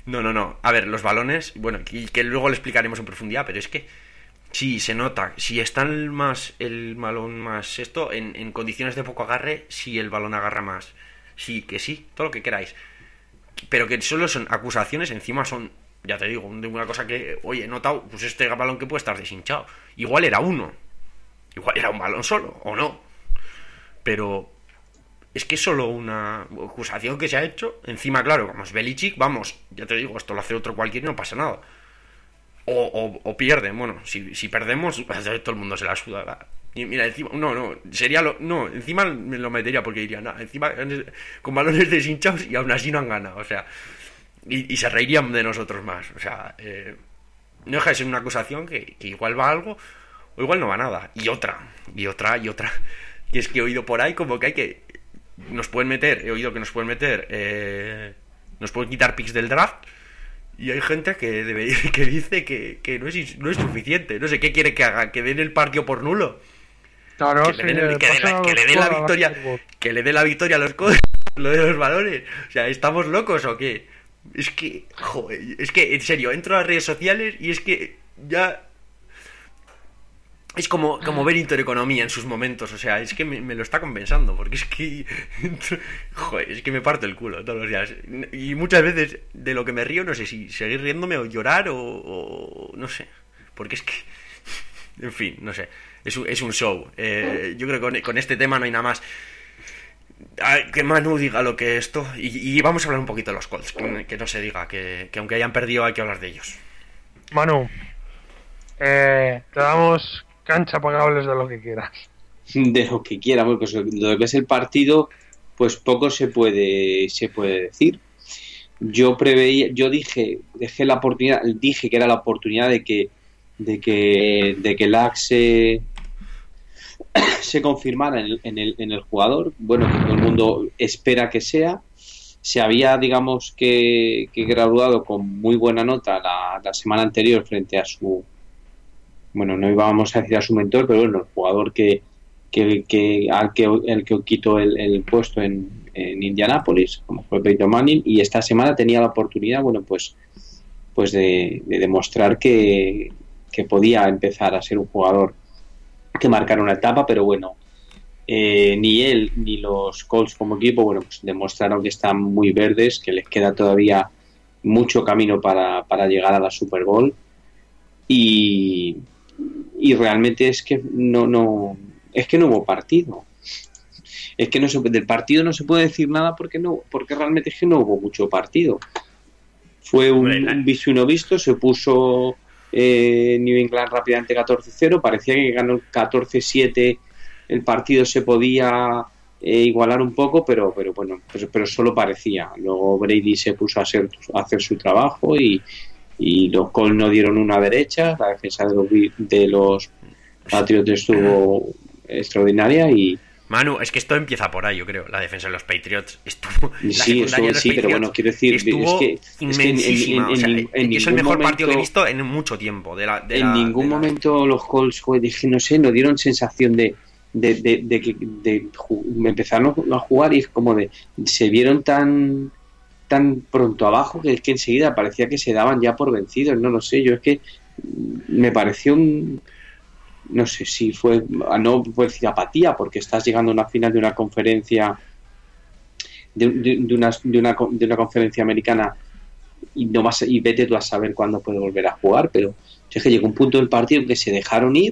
No, no, no. A ver, los balones, bueno, que, que luego le explicaremos en profundidad, pero es que sí, se nota. Si está el, más, el balón más esto, en, en condiciones de poco agarre, sí el balón agarra más. Sí, que sí, todo lo que queráis. Pero que solo son acusaciones, encima son, ya te digo, de una cosa que, oye, he notado, pues este balón que puede estar deshinchado. Igual era uno. Igual era un balón solo, o no. Pero es que es solo una acusación que se ha hecho. Encima, claro, como es Belichick, vamos, ya te digo, esto lo hace otro cualquiera y no pasa nada. O, o, o pierden, bueno, si, si perdemos, todo el mundo se la suda. Y mira, encima, no, no, sería lo, no, encima me lo metería porque diría, no, encima con balones deshinchados y aún así no han ganado, o sea, y, y se reirían de nosotros más, o sea, eh, no deja de ser una acusación que, que igual va algo o igual no va nada. Y otra, y otra, y otra, y es que he oído por ahí como que hay que, nos pueden meter, he oído que nos pueden meter, eh, nos pueden quitar picks del draft. Y hay gente que debe, que dice que, que no es no es suficiente. No sé qué quiere que haga, que den el partido por nulo. Claro, que, le, den el, que, la, que le dé la victoria, que le dé la victoria a los codos, lo de los valores. O sea, ¿estamos locos o qué? Es que, joder, es que en serio, entro a las redes sociales y es que ya es como, como ver Intereconomía en sus momentos, o sea, es que me, me lo está compensando, porque es que, joder, es que me parto el culo todos los días. Y muchas veces de lo que me río, no sé si seguir riéndome o llorar o, o no sé, porque es que, en fin, no sé, es un, es un show. Eh, yo creo que con, con este tema no hay nada más. Ay, que Manu diga lo que esto, y, y vamos a hablar un poquito de los Colts, que, que no se diga, que, que aunque hayan perdido hay que hablar de ellos. Manu, eh, te damos cancha para que hables de lo que quieras. De lo que quiera, bueno, pues lo que es el partido, pues poco se puede se puede decir. Yo preveía, yo dije, dejé la oportunidad, dije que era la oportunidad de que de que de que Lack se se confirmara en el, en el en el jugador, bueno, que todo el mundo espera que sea. Se había, digamos, que, que graduado con muy buena nota la, la semana anterior frente a su, bueno, no íbamos a decir a su mentor, pero bueno, el jugador que, que, que al que el que quitó el, el puesto en, en Indianápolis, como fue Peyton Manning, y esta semana tenía la oportunidad, bueno, pues, pues de, de demostrar que, que podía empezar a ser un jugador que marcara una etapa, pero bueno, eh, ni él ni los Colts como equipo, bueno, pues demostraron que están muy verdes, que les queda todavía mucho camino para, para llegar a la Super Bowl, y y realmente es que no no es que no hubo partido, es que no se, del partido no se puede decir nada porque no porque realmente es que no hubo mucho partido. Fue un, un visto y no visto. Se puso eh, New England rápidamente catorce cero, parecía que ganó catorce siete, el partido se podía eh, igualar un poco, pero pero bueno, pero, pero solo parecía. Luego Brady se puso a hacer, a hacer su trabajo y y los Colts no dieron una derecha. La defensa de los, de los Patriots estuvo extraordinaria y Manu, es que esto empieza por ahí, yo creo. La defensa de los Patriots estuvo. Sí, eso, sí, Patriots pero bueno, quiero decir, estuvo es que, inmensísima. Es, que en, en, o sea, en, en es el mejor momento, partido que he visto en mucho tiempo. De la, de en la, ningún de la... momento los Colts, joder, dije, no sé, no dieron sensación de de, de, de que de, de, empezaron a jugar y es como de se vieron tan tan pronto abajo que es que enseguida parecía que se daban ya por vencidos. No lo sé, yo es que me pareció un, no sé si fue, no puedo decir apatía, porque estás llegando a una final de una conferencia de, de, de, una, de, una, de una conferencia americana y no vas, y vete tú a saber cuándo puede volver a jugar, pero es que llegó un punto del partido en que se dejaron ir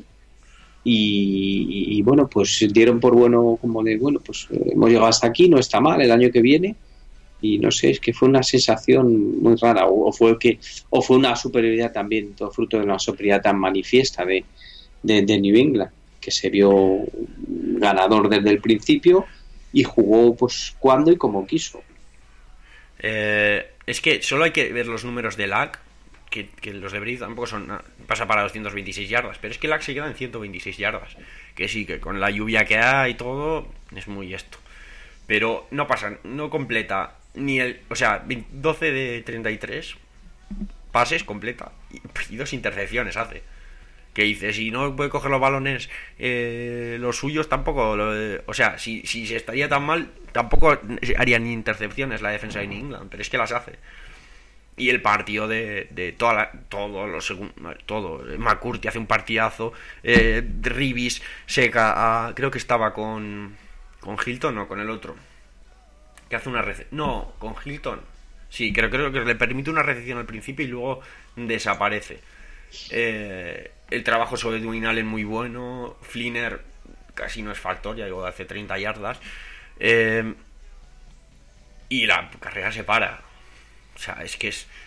y, y, y bueno, pues dieron por bueno como de, bueno, pues hemos llegado hasta aquí, no está mal, el año que viene. Y no sé, es que fue una sensación muy rara, o, o fue que o fue una superioridad también, todo fruto de una superioridad tan manifiesta de, de, de New England, que se vio ganador desde el principio y jugó pues cuando y como quiso. Eh, es que solo hay que ver los números de Lack, que, que los de Brady tampoco son, pasa para doscientos veintiséis yardas, pero es que Lack se queda en ciento veintiséis yardas, que sí, que con la lluvia que hay y todo, es muy esto. Pero no pasa, no completa ni el, o sea, doce de treinta y tres pases completa y, y dos intercepciones hace. Que dice, si no puede coger los balones eh, los suyos tampoco, lo, eh, o sea, si, si se estaría tan mal tampoco haría ni intercepciones la defensa de New England, pero es que las hace. Y el partido de, de toda la, todo lo segundo, todo, McCurdy hace un partidazo, eh, Ribis seca a, creo que estaba con con Hilton, no, con el otro, que hace una recepción, no, con Hilton, sí, creo, creo que le permite una recepción al principio y luego desaparece. Eh, el trabajo sobre Dwayne Allen muy bueno, Flinner casi no es factor, ya digo, hace treinta yardas, eh, y la carrera se para. O sea, es que es,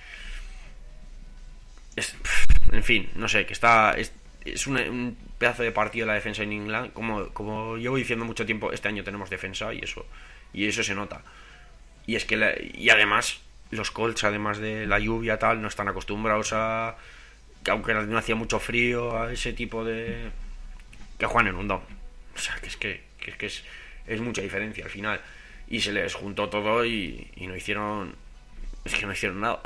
es en fin, no sé, que está es, es un, un pedazo de partido de la defensa en England. Como, como llevo diciendo mucho tiempo, este año tenemos defensa y eso y eso se nota. Y es que la, y además los Colts, además de la lluvia tal, no están acostumbrados a, que aunque no hacía mucho frío, a ese tipo de, que juegan en un down. O sea, que es que, que, es, que es, es mucha diferencia al final. Y se les juntó todo y, y no hicieron, es que no hicieron nada.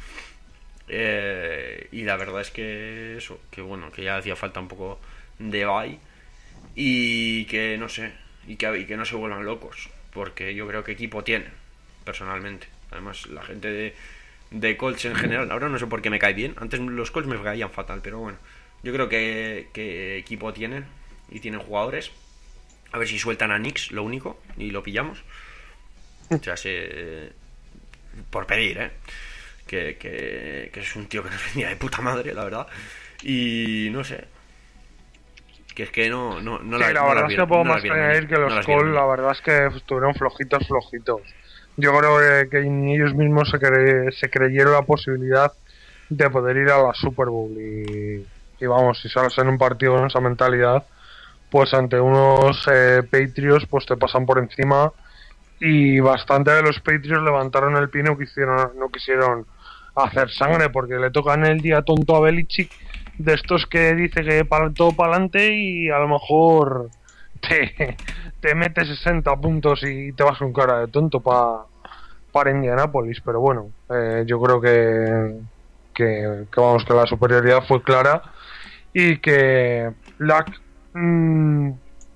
eh, y la verdad es que eso, que bueno, que ya hacía falta un poco de bye y que no sé, y que, y que no se vuelvan locos, porque yo creo que equipo tienen, personalmente. Además, la gente de, de Colts en general, ahora no sé por qué me cae bien, antes los Colts me caían fatal, pero bueno, yo creo que, que equipo tienen y tienen jugadores. A ver si sueltan a Knicks, lo único, y lo pillamos. O sea, se, por pedir, ¿eh? Que, que, que es un tío que nos venía de puta madre, la verdad. Y no sé. Que es que no, no, no sí, la, la no verdad las es que puedo más añadir que los no Colts, la verdad es que estuvieron flojitos, flojitos. Yo creo que, que ni ellos mismos se, cre, se creyeron la posibilidad de poder ir a la Super Bowl. Y, y vamos, si sales en un partido con esa mentalidad, pues ante unos eh, Patriots, pues te pasan por encima. Y bastante de los Patriots levantaron el pie y no quisieron, no quisieron hacer sangre, porque le tocan el día tonto a Belichick, de estos que dice que para todo para adelante y a lo mejor te, te mete sesenta puntos y te vas con cara de tonto pa, para Indianapolis. Pero bueno, eh, yo creo que, que, que vamos, que la superioridad fue clara y que Luck mmm,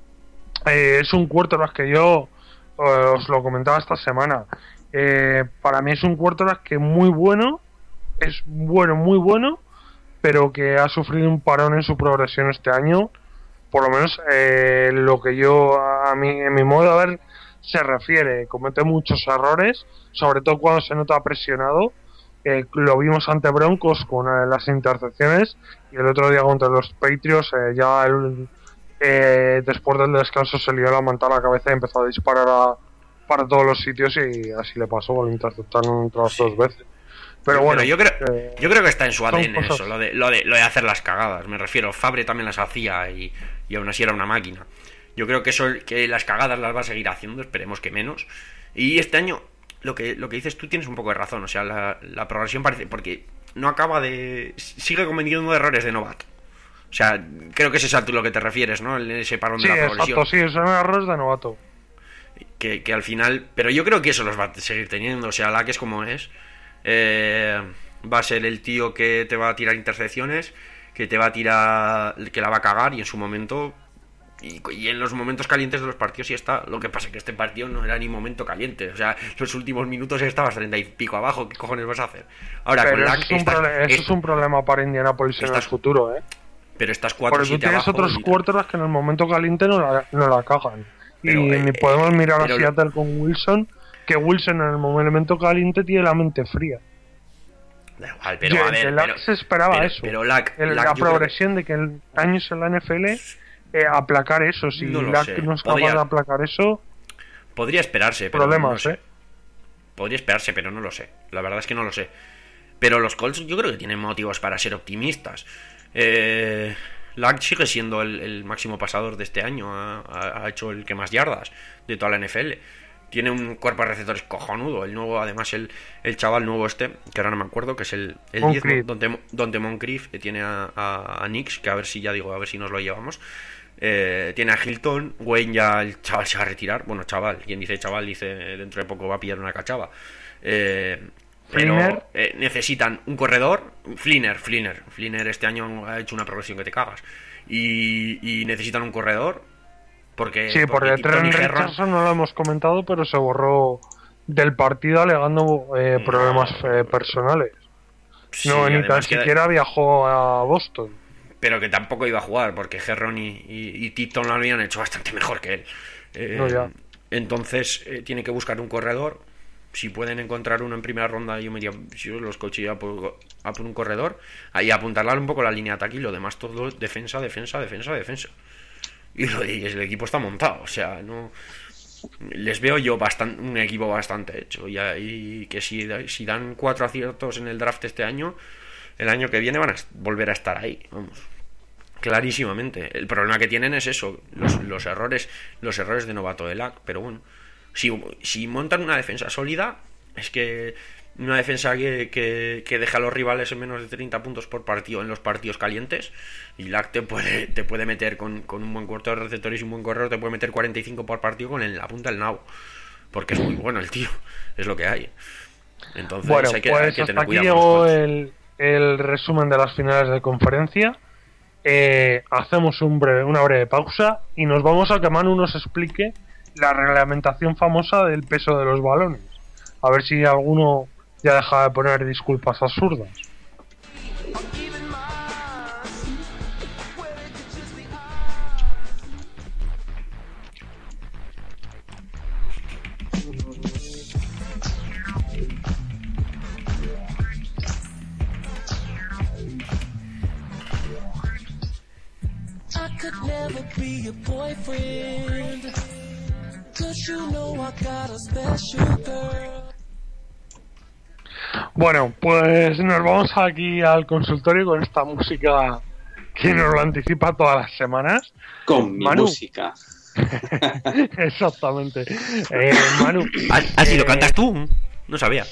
eh, es un quarterback que yo os lo comentaba esta semana. Eh, para mí es un quarterback que muy bueno, es bueno, muy bueno, pero que ha sufrido un parón en su progresión este año. Por lo menos eh, lo que yo, a mí, en mi modo de ver, se refiere. Comete muchos errores, sobre todo cuando se nota presionado. Eh, lo vimos ante Broncos con eh, las intercepciones, y el otro día contra los Patriots, eh, ya el Eh, después del descanso se lió la manta a la cabeza y empezó a disparar a, para todos los sitios, y así le pasó, le interceptaron otras sí. dos veces. Pero, Pero bueno, yo creo, eh, yo creo que está en su A D N cosas... eso, lo de, lo, de, lo de hacer las cagadas. Me refiero, Fabre también las hacía y, y aún así era una máquina. Yo creo que eso, que las cagadas las va a seguir haciendo, esperemos que menos. Y este año, lo que, lo que dices tú tienes un poco de razón, o sea, la, la progresión parece, porque no acaba de, sigue cometiendo errores de novato. O sea, creo que ese es a lo que te refieres, ¿no? Ese parón sí, de la progresión. Exacto, sí, son errores de novato. Que, que al final... Pero yo creo que eso los va a seguir teniendo. O sea, la que es como es. Eh, va a ser el tío que te va a tirar intercepciones, que te va a tirar... que la va a cagar, y en su momento... Y, y en los momentos calientes de los partidos sí está. Lo que pasa es que este partido no era ni momento caliente. O sea, los últimos minutos estabas treinta y pico abajo. ¿Qué cojones vas a hacer? Ahora, pero con la... eso, es un, estás, prole- eso es un problema para Indianapolis en el futuro, ¿eh? Pero estas cuatro porque tú tienes otros quarterbacks que en el momento caliente no la, no la cagan. Pero, y eh, podemos eh, mirar a Seattle con Wilson, que Wilson en el momento caliente tiene la mente fría. Da igual, pero Yo, a ver, de Lack pero, se esperaba pero, eso. Pero Lack, el, Lack, la progresión creo... de que en años en la N F L eh, aplacar eso. Si no Lack sé. no es capaz podría, de aplacar eso, podría esperarse, pero problemas, no lo sé. ¿eh? Podría esperarse, pero no lo sé. La verdad es que no lo sé. Pero los Colts yo creo que tienen motivos para ser optimistas. Eh... Lack sigue siendo el, el máximo pasador de este año, ha, ha hecho el que más yardas de toda la N F L. Tiene un cuerpo de receptores cojonudo. El nuevo, además, el, el chaval nuevo este, que ahora no me acuerdo, que es el diez, donde, donde Moncrief tiene a, a, a Knicks, que a ver si ya digo, a ver si nos lo llevamos. Eh, tiene a Hilton, Wayne ya el chaval se va a retirar. Bueno, chaval, quien dice chaval dice dentro de poco va a pillar una cachava. Eh, Pero eh, necesitan un corredor. Flinner, Flinner Flinner este año ha hecho una progresión que te cagas. Y, y necesitan un corredor. Porque, sí, porque, porque Trent Richardson no lo hemos comentado, pero se borró del partido alegando eh, problemas eh, personales. Sí, no, ni tan que... siquiera viajó a Boston. Pero que tampoco iba a jugar, porque Herron y, y, y Tipton lo habían hecho bastante mejor que él. Eh, no, ya. Entonces, eh, tiene que buscar un corredor. Si pueden encontrar uno en primera ronda, yo me iría, si yo los coachearía por, a por un corredor. Ahí apuntarle un poco la línea de ataque y lo demás todo defensa, defensa, defensa, defensa. Y, lo, y el equipo está montado, o sea, no... Les veo yo bastante, un equipo bastante hecho. Y, y que si, si dan cuatro aciertos en el draft este año, el año que viene van a volver a estar ahí, vamos. Clarísimamente. El problema que tienen es eso, los, los errores, los errores de novato de Lack. Pero bueno, si, si montan una defensa sólida, es que una defensa que, que, que deja a los rivales en menos de treinta puntos por partido en los partidos calientes, y Lack te puede, te puede meter con, con un buen cuarto de receptores y un buen corredor, te puede meter cuarenta y cinco por partido con el, la punta del nabo, porque es muy bueno el tío, es lo que hay. Entonces bueno, hay que, pues hay que hasta tener aquí cuidado llegó el, el resumen de las finales de conferencia. Eh, hacemos un breve, una breve pausa y nos vamos a que Manu nos explique la reglamentación famosa del peso de los balones, a ver si alguno ya deja de poner disculpas absurdas. Bueno, pues nos vamos aquí al consultorio con esta música que nos lo anticipa todas las semanas. Con mi Manu. música. Exactamente. Eh, Manu. ¿Ah, sí, eh, lo cantas tú? No sabía.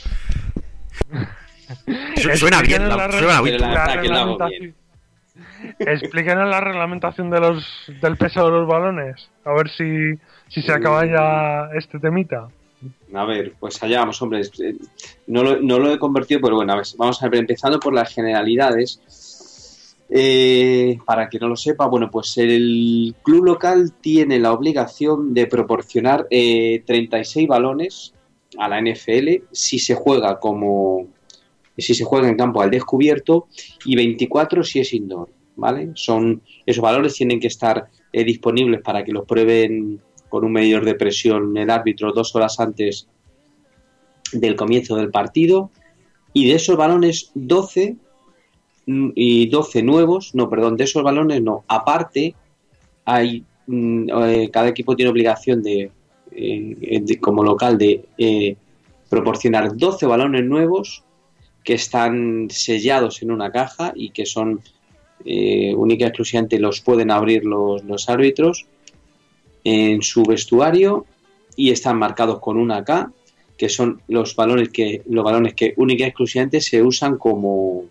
Su- Suena bien, la, la, suena Pero bien. la verdad que lo hago reglamentación. Explíquenos la reglamentación de los del peso de los balones. A ver si, si se acaba ya este temita. A ver, pues allá vamos, hombre. No lo, no lo he convertido, pero bueno, a ver, vamos a ver, empezando por las generalidades. Eh, para que no lo sepa, bueno, pues el club local tiene la obligación de proporcionar eh, treinta y seis balones a la N F L si se juega como si se juega en campo al descubierto y veinticuatro si es indoor, ¿vale? Son esos balones tienen que estar eh, disponibles para que los prueben con un medidor de presión el árbitro dos horas antes del comienzo del partido, y de esos balones doce y doce nuevos, no, perdón, de esos balones no, aparte hay eh, cada equipo tiene obligación de, eh, de como local de eh, proporcionar doce balones nuevos que están sellados en una caja y que son eh, única y exclusivamente los pueden abrir los, los árbitros en su vestuario y están marcados con una K, que son los balones que los balones que única y exclusivamente se usan como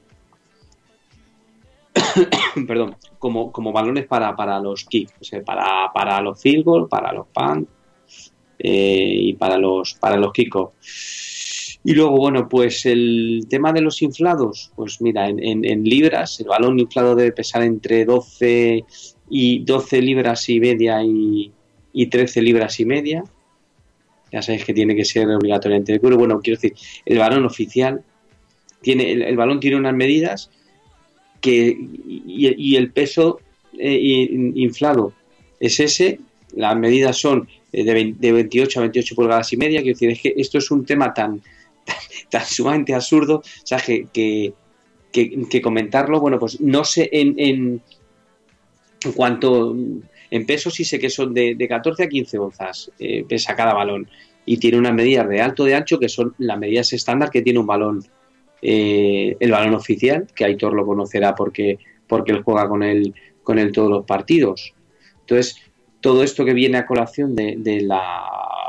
perdón, como, como balones para, para los kicks, o sea, para, para los field goal, para los punt eh, y para los para los kickoffs. Y luego, bueno, pues el tema de los inflados, pues mira, en, en, en libras, el balón inflado debe pesar entre doce y doce libras y media y, y trece libras y media. Ya sabéis que tiene que ser obligatoriamente de cuero. Bueno, quiero decir, el balón oficial tiene, el, el balón tiene unas medidas que y, y el peso eh, inflado es ese. Las medidas son de, veinte, de veintiocho a veintiocho pulgadas y media. Quiero decir, es que esto es un tema tan tan, tan sumamente absurdo, o sea, que, que, que, que comentarlo, bueno, pues no sé en, en, en cuanto en peso sí sé que son de, de catorce a quince onzas, eh, pesa cada balón, y tiene unas medidas de alto, de ancho, que son las medidas estándar que tiene un balón, eh, el balón oficial, que Aitor lo conocerá porque, porque él juega con él, con él todos los partidos. Entonces, todo esto que viene a colación de, de la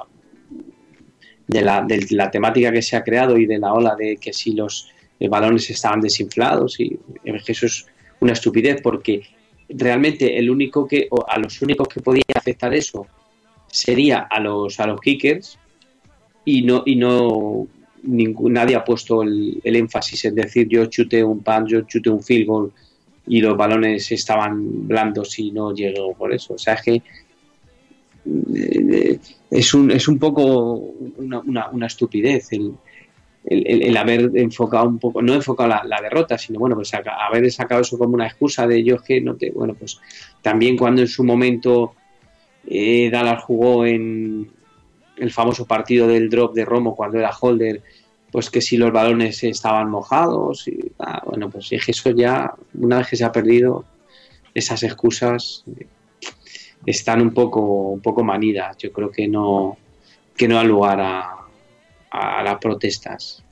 De la, de la temática que se ha creado y de la ola de que si los eh, balones estaban desinflados, y eso es una estupidez, porque realmente el único que o a los únicos que podía afectar eso sería a los a los kickers, y no y no ningún, nadie ha puesto el, el énfasis en decir yo chute un punt, yo chute un field goal y los balones estaban blandos y no llegó por eso. O sea, es que eh, es un es un poco una, una, una estupidez el, el, el haber enfocado un poco, no enfocado la, la derrota, sino bueno, pues haber sacado eso como una excusa de yo es que no te, bueno, pues también cuando en su momento eh, Dallas jugó en el famoso partido del drop de Romo cuando era holder, pues que si los balones estaban mojados y, ah, bueno, pues es que eso ya, una vez que se ha perdido, esas excusas están un poco un poco manidas. Yo creo que no que no da lugar a, a las protestas.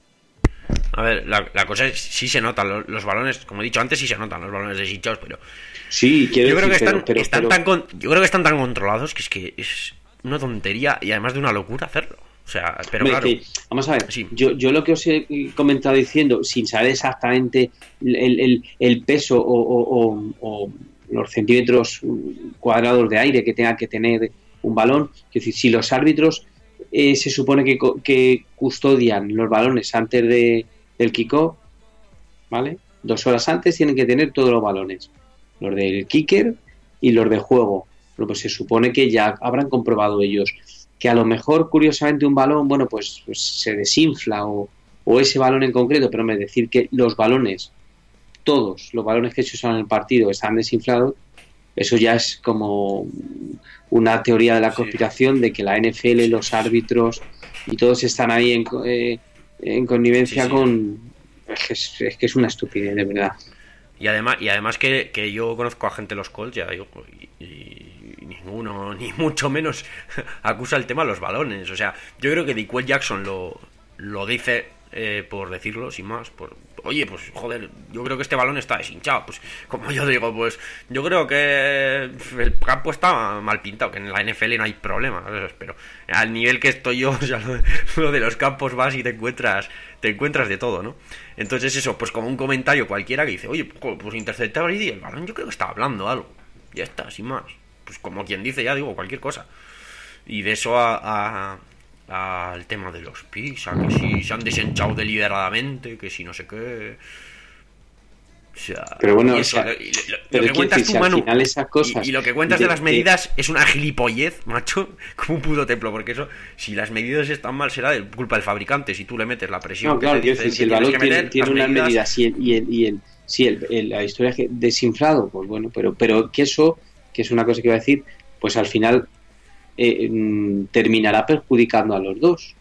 A ver, la, la cosa es, sí se notan los, los balones, como he dicho antes, sí se notan los balones deshinchados, pero sí, quiero yo creo decir, que están, pero, pero, están pero... tan con, yo creo que están tan controlados que es que es una tontería y además de una locura hacerlo. O sea, pero Hombre, claro. que, vamos a ver, sí. yo, yo lo que os he comentado diciendo, sin saber exactamente el, el, el peso o, o, o, o los centímetros cuadrados de aire que tenga que tener un balón, es decir, si los árbitros eh, se supone que, que custodian los balones antes de, del kickoff, ¿vale? Dos horas antes tienen que tener todos los balones, los del kicker y los de juego. Bueno, pues se supone que ya habrán comprobado ellos que a lo mejor, curiosamente, un balón, bueno, pues, pues se desinfla o, o ese balón en concreto, pero me decir que los balones, todos los balones que se usan en el partido están desinflados, eso ya es como una teoría de la conspiración sí. de que la N F L, los árbitros y todos están ahí en, eh, en connivencia sí, sí. con... Es que es, es que es una estupidez, de verdad. Y además, y además que, que yo conozco a gente de los Colts, ya digo, y, y ninguno, ni mucho menos, acusa el tema de los balones. O sea, yo creo que Dickwell Jackson lo, lo dice eh, por decirlo, sin más, por oye, pues joder, yo creo que este balón está deshinchado. Pues como yo digo, pues yo creo que el campo está mal pintado, que en la N F L no hay problema, ¿sabes? Pero al nivel que estoy yo, o sea, lo de, lo de los campos vas y te encuentras te encuentras de todo, ¿no? Entonces eso, pues como un comentario cualquiera que dice, oye, pues interceptar y el balón yo creo que estaba hablando algo. Ya está, sin más. Pues como quien dice, ya digo, cualquier cosa. Y de eso a, a, al tema de los pis, a que si se han deshinchado deliberadamente, que si no sé qué. O sea, pero bueno, eso, o sea, lo, lo, lo que cuentas tú, Manu, cosas y, y lo que cuentas de, de las medidas de... es una gilipollez, macho, como un puto templo, porque eso, si las medidas están mal, será de culpa del fabricante, si tú le metes la presión. No, claro, que dice, si el balón tiene, meter, tiene unas medidas, medidas y, el, y, el, y el, si el, el, la historia es desinflado, pues bueno, pero, pero que eso, que es una cosa que iba a decir, pues al final eh, terminará perjudicando a los dos.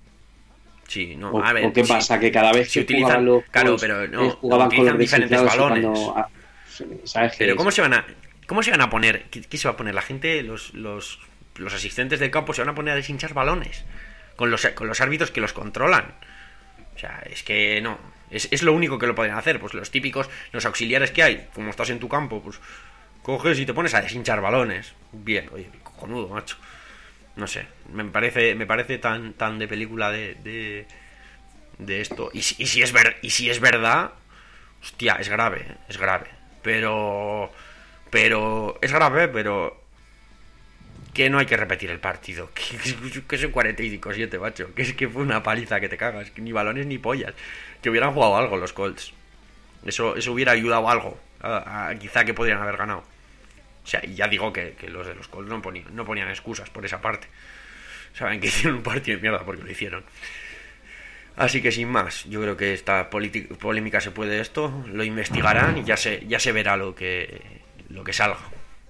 Sí, no, o, a ver, ¿o qué sí, pasa? Que cada vez si que utilizan, jugaban los claro, juegos, pero no, jugaban con los diferentes balones. Cuando, ah, ¿sabes pero qué ¿cómo es? se van a cómo se van a poner? ¿Qué, qué se va a poner? La gente, los, los, los asistentes del campo se van a poner a deshinchar balones con los, con los árbitros que los controlan. O sea, es que no, es, es lo único que lo podrían hacer. Pues los típicos, los auxiliares que hay, como estás en tu campo, pues coges y te pones a deshinchar balones. Bien, oye, cojonudo, macho. No sé, me parece, me parece tan, tan de película de, de, de esto. Y si, y si es ver, y si es verdad, hostia, es grave, es grave. Pero, pero es grave, pero que no hay que repetir el partido. Que, que son cuarenta y cinco siete, macho. Que es que fue una paliza que te cagas. Que ni balones ni pollas. Que hubieran jugado algo los Colts. Eso, eso hubiera ayudado algo. A, a, quizá que podrían haber ganado. O sea, y ya digo que, que los de los Colts no ponían, no ponían excusas por esa parte. Saben que hicieron un partido de mierda porque lo hicieron. Así que sin más, yo creo que esta polémica se puede esto, lo investigarán y ya se, ya se verá lo que, lo que salga.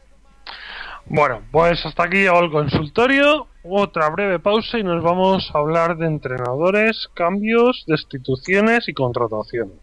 Bueno, pues hasta aquí llegó el consultorio. Otra breve pausa y nos vamos a hablar de entrenadores, cambios, destituciones y contrataciones.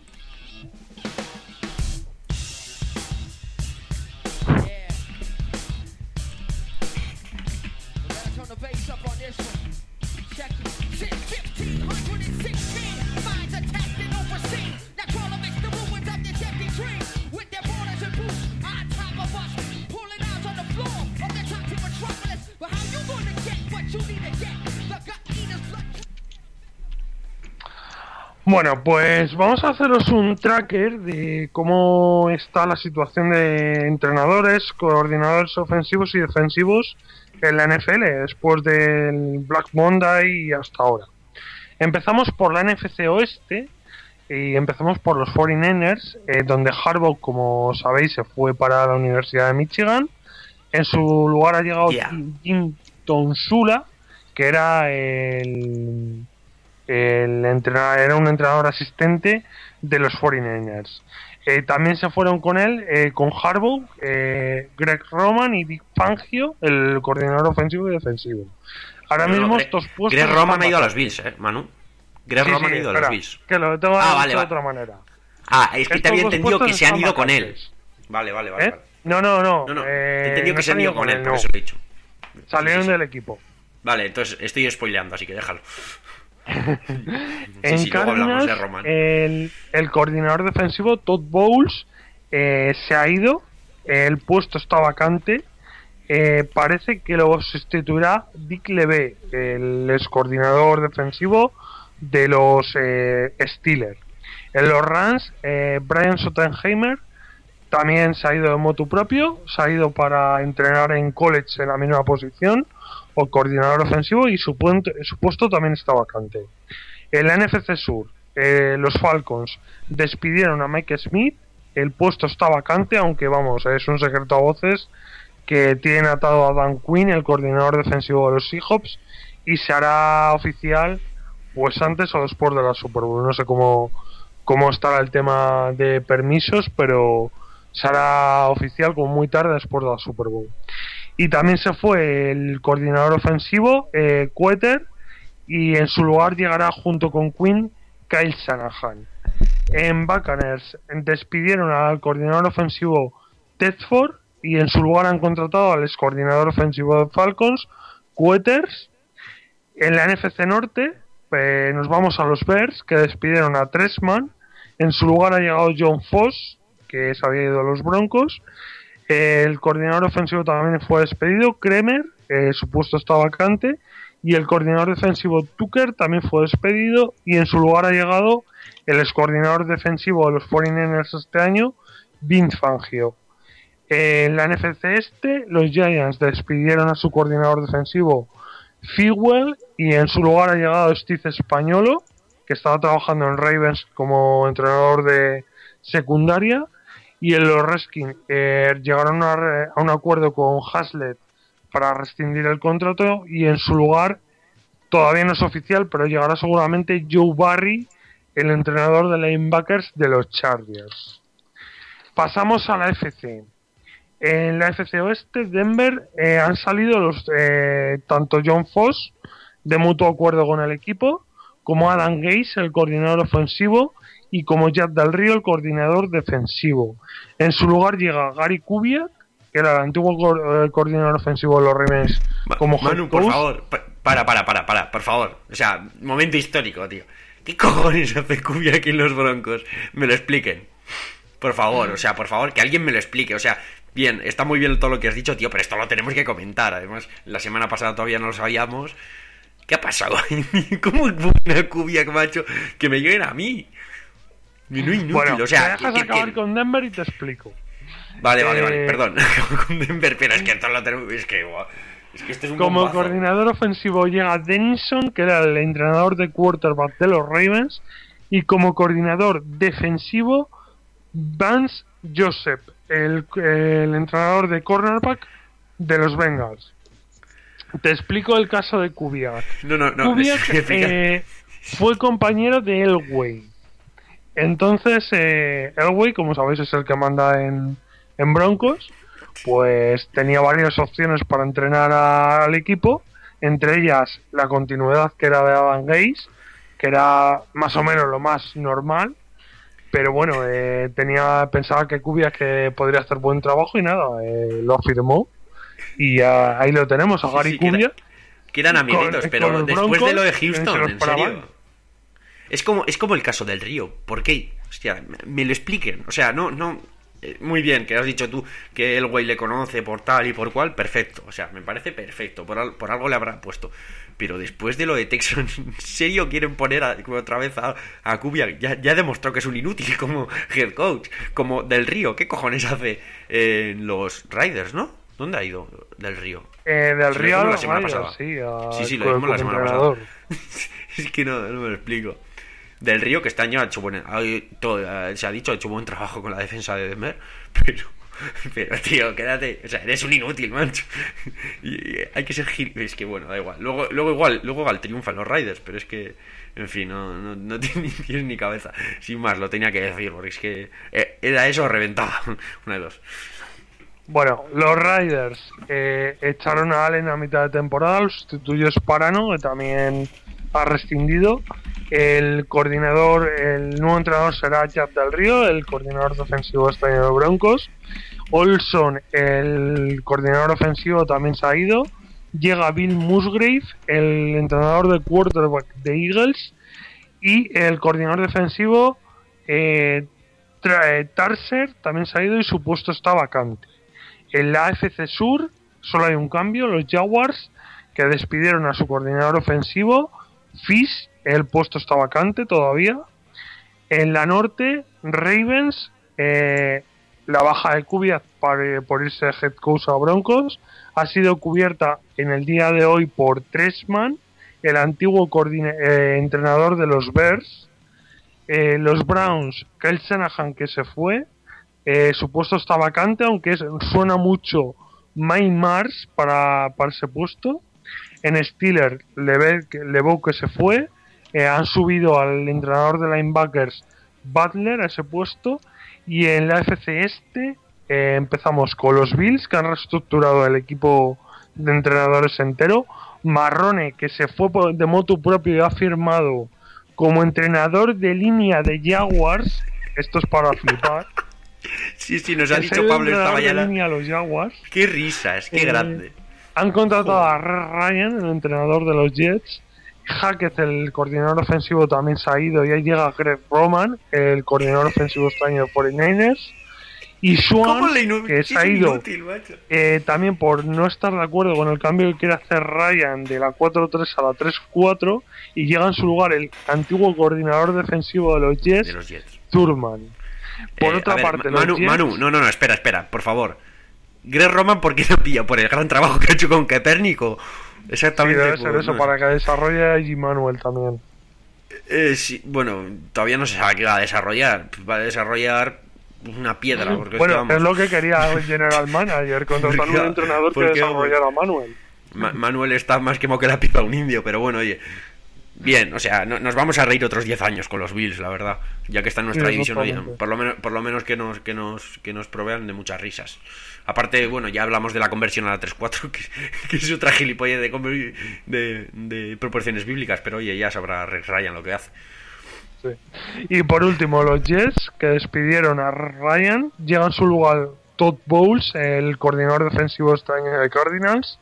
Bueno, pues vamos a haceros un tracker de cómo está la situación de entrenadores, coordinadores ofensivos y defensivos en la N F L después del Black Monday y hasta ahora. Empezamos por la N F C Oeste y empezamos por los cuarenta y nueve ers, eh, donde Harbaugh, como sabéis, se fue para la Universidad de Michigan En su lugar ha llegado Yeah. Jim Tonsula, que era el, el entrenador, era un entrenador asistente de los cuarenta y nueve ers. Eh, también se fueron con él, eh, con Harbaugh, eh, Greg Roman y Vic Fangio, el coordinador ofensivo y defensivo. Ahora No, no, mismo Gre- estos puestos... Greg Roman están ha ido a los vacantes. Bills, ¿eh, Manu? Greg Sí, Roman sí, ha ido a espera, los Bills. que lo tengo Ah, dicho vale, de va- otra manera. Ah, es que te Estos había dos entendido que puestos se han están ido con él. vacantes. Vale, vale, vale. ¿Eh? vale. No, no, no. No, no, eh, te he entendido no que se han ido con él, por no. eso lo he dicho. Salieron Sí, sí, sí. del equipo. Vale, entonces estoy spoileando, así que déjalo. En sí, luego hablamos de Cardinals, Roman. el, el coordinador defensivo, Todd Bowles, eh, se ha ido. El puesto está vacante. Eh, parece que lo sustituirá Dick LeVay, el ex coordinador defensivo de los eh, Steelers. En los Rams, eh, Brian Schottenheimer también se ha ido de motu propio, se ha ido para entrenar en college en la misma posición, o coordinador ofensivo, y su, puente, su puesto también está vacante. En la N F C Sur, eh, los Falcons despidieron a Mike Smith, el puesto está vacante, aunque vamos, es un secreto a voces que tienen atado a Dan Quinn, el coordinador defensivo de los Seahawks, y se hará oficial pues antes o después de la Super Bowl. No sé cómo, cómo estará el tema de permisos, pero se hará oficial como muy tarde después de la Super Bowl. Y también se fue el coordinador ofensivo, eh, Queter, y en su lugar llegará junto con Quinn Kyle Shanahan. En Buccaneers despidieron al coordinador ofensivo Tedford, y en su lugar han contratado al ex coordinador ofensivo de Falcons, Queters. En la N F C Norte eh, nos vamos a los Bears, que despidieron a Trestman. En su lugar ha llegado John Foss, que se había ido a los Broncos. Eh, el coordinador ofensivo también fue despedido, Kremer, eh, su puesto está vacante. Y el coordinador defensivo Tucker también fue despedido, y en su lugar ha llegado el ex coordinador defensivo de los cuarenta y nueve ers este año, Vince Fangio. En la N F C Este, los Giants despidieron a su coordinador defensivo, Fewell, y en su lugar ha llegado Steve Spagnuolo, que estaba trabajando en Ravens como entrenador de secundaria. Y en los Redskins eh, llegaron a, a un acuerdo con Haslett para rescindir el contrato, y en su lugar, todavía no es oficial, pero llegará seguramente Joe Barry, el entrenador de linebackers de los Chargers. Pasamos a la F C. En la F C Oeste, Denver, eh, han salido los eh, tanto John Foss, de mutuo acuerdo con el equipo, como Adam Gase, el coordinador ofensivo, y como Jack Del Río, el coordinador defensivo. En su lugar llega Gary Kubiak, que era el antiguo co- eh, coordinador ofensivo de los Ravens, como Manu, head por coach. favor, pa- para, para, para, para, por favor. O sea, momento histórico, tío. ¿Qué cojones hace Kubiak aquí en los Broncos? Me lo expliquen. Por favor, o sea, por favor, que alguien me lo explique. O sea, bien, está muy bien todo lo que has dicho, tío, pero esto lo tenemos que comentar. Además, la semana pasada todavía no lo sabíamos. ¿Qué ha pasado? ¿Cómo una Kubiak, macho, que me lleguen a mí? Menudo inútil, Bueno, o sea... me dejas que- acabar que- con Denver y te explico. Vale, vale, vale, Eh, perdón. Con Denver, pero es que esto lo tenemos... Es que, guau, es que este es un Como bombazo. coordinador ofensivo llega Denison, que era el entrenador de quarterback de los Ravens, y como coordinador defensivo Vance Joseph, el, el entrenador de cornerback de los Bengals. Te explico el caso de Kubiak. No, no, no. Kubiak explica. eh, fue compañero de Elway. Entonces, eh, Elway, como sabéis, es el que manda en, en Broncos. Pues tenía varias opciones para entrenar a- al equipo, entre ellas la continuidad que era de Adam Gase, que era más o menos lo más normal, pero bueno, eh, tenía pensaba que Kubiak que podría hacer buen trabajo, y nada, eh, lo firmó, y ah, ahí lo tenemos, a Sí, Gary sí, que era- Kubiak. Que eran amiguitos, con- con pero los después Broncos, de lo de se Houston, los en paraban. serio. Es como, es como el caso del Río. ¿Por qué? Hostia, me, me lo expliquen. O sea, no, no. eh, Muy bien, que has dicho tú que el güey le conoce por tal y por cual, perfecto. O sea, me parece perfecto. Por, al- por algo le habrá puesto. Pero después de lo de Texans, ¿en serio quieren poner a- otra vez a, a Kubiak? Ya, ya demostró que es un inútil como head coach. Como Del Río. ¿Qué cojones hace en los Riders, no? ¿Dónde ha ido Del Río? Eh, del Sí, lo Río a dijimos la los semana Raiders, pasada. sí, a- Sí, sí, lo como- dijimos la como semana pasada. entrenador. Es que no, no me lo explico. Del Río, que este año ha hecho buen, ha- todo, eh, se ha dicho, ha hecho buen trabajo con la defensa de Denver, pero Pero, tío, quédate. O sea, eres un inútil, mancho. Y, y hay que ser gil... Es que, bueno, da igual. Luego, luego igual, luego igual triunfan los Raiders, pero es que, en fin, no, no, no tiene ni pies ni cabeza. Sin más, lo tenía que decir, porque es que eh, era eso o reventaba. Una de dos. Bueno, los Raiders eh, echaron a Allen a mitad de temporada, lo sustituyó Sparano, que también ha rescindido. El coordinador, el nuevo entrenador será Jack Del Río, el coordinador defensivo este año de Broncos. Olson, el coordinador ofensivo, también se ha ido. Llega Bill Musgrave, el entrenador de quarterback de Eagles. Y el coordinador defensivo, eh, Tarser, también se ha ido y su puesto está vacante. En la A F C Sur solo hay un cambio, los Jaguars, que despidieron a su coordinador ofensivo, Fish, el puesto está vacante todavía. En la Norte, Ravens, eh, la baja de Kubiak por, por irse head coach a Broncos, ha sido cubierta en el día de hoy por Trestman, el antiguo coordina- eh, entrenador de los Bears. Eh, los Browns, Kyle Shanahan, que se fue, Eh, su puesto está vacante, aunque es, suena mucho Mike Mars para, para ese puesto. En Steelers, Lebeau que se fue. Eh, han subido al entrenador de linebackers Butler a ese puesto. Y en la F C Este eh, empezamos con los Bills, que han reestructurado el equipo de entrenadores entero. Marrone, que se fue por, de motu propio y ha firmado como entrenador de línea de Jaguars. Esto es para flipar. Sí, sí, nos ha dicho Pablo esta mañana. Los Jaguars. Qué risas, qué eh, grande. Han contratado a Ryan, el entrenador de los Jets. Hackett, el coordinador ofensivo, también se ha ido. Y ahí llega Greg Roman, el coordinador ofensivo este año de cuarenta y nueve ers. Y Swan, que se ha ido inútil, eh, también por no estar de acuerdo con el cambio que quiere hacer Ryan de la cuatro tres a la tres cuatro. Y llega en su lugar el antiguo coordinador defensivo de los Jets, de los Jets. Thurman. Por eh, otra ver, parte, Manu, los Jets... Manu, no, no, no, espera, espera, por favor. Greg Roman, ¿por qué no pilla? Por el gran trabajo que ha hecho con Copérnico. Exactamente. Sí, debe ser por, eso, no para sé. que desarrolle a G. Manuel también. Eh, sí, bueno, todavía no se sabe qué va a desarrollar. Va a desarrollar una piedra. Porque bueno, es, que, vamos... es lo que quería el General Manager, contratar un entrenador que desarrollara a Manuel. Ma- Manuel está más quemado que la pipa un indio, pero bueno, oye... Bien, o sea, no, nos vamos a reír otros diez años con los Bills, la verdad, ya que está en nuestra sí, división, oye, por lo menos por lo menos que nos que nos que nos provean de muchas risas. Aparte, bueno, ya hablamos de la conversión a la tres cuatro, que, que es otra gilipollez de, conver- de de proporciones bíblicas, pero oye, ya sabrá Rex Ryan lo que hace. Sí. Y por último, los Jets, que despidieron a Ryan, llega en su lugar Todd Bowles, el coordinador defensivo este año de Cardinals.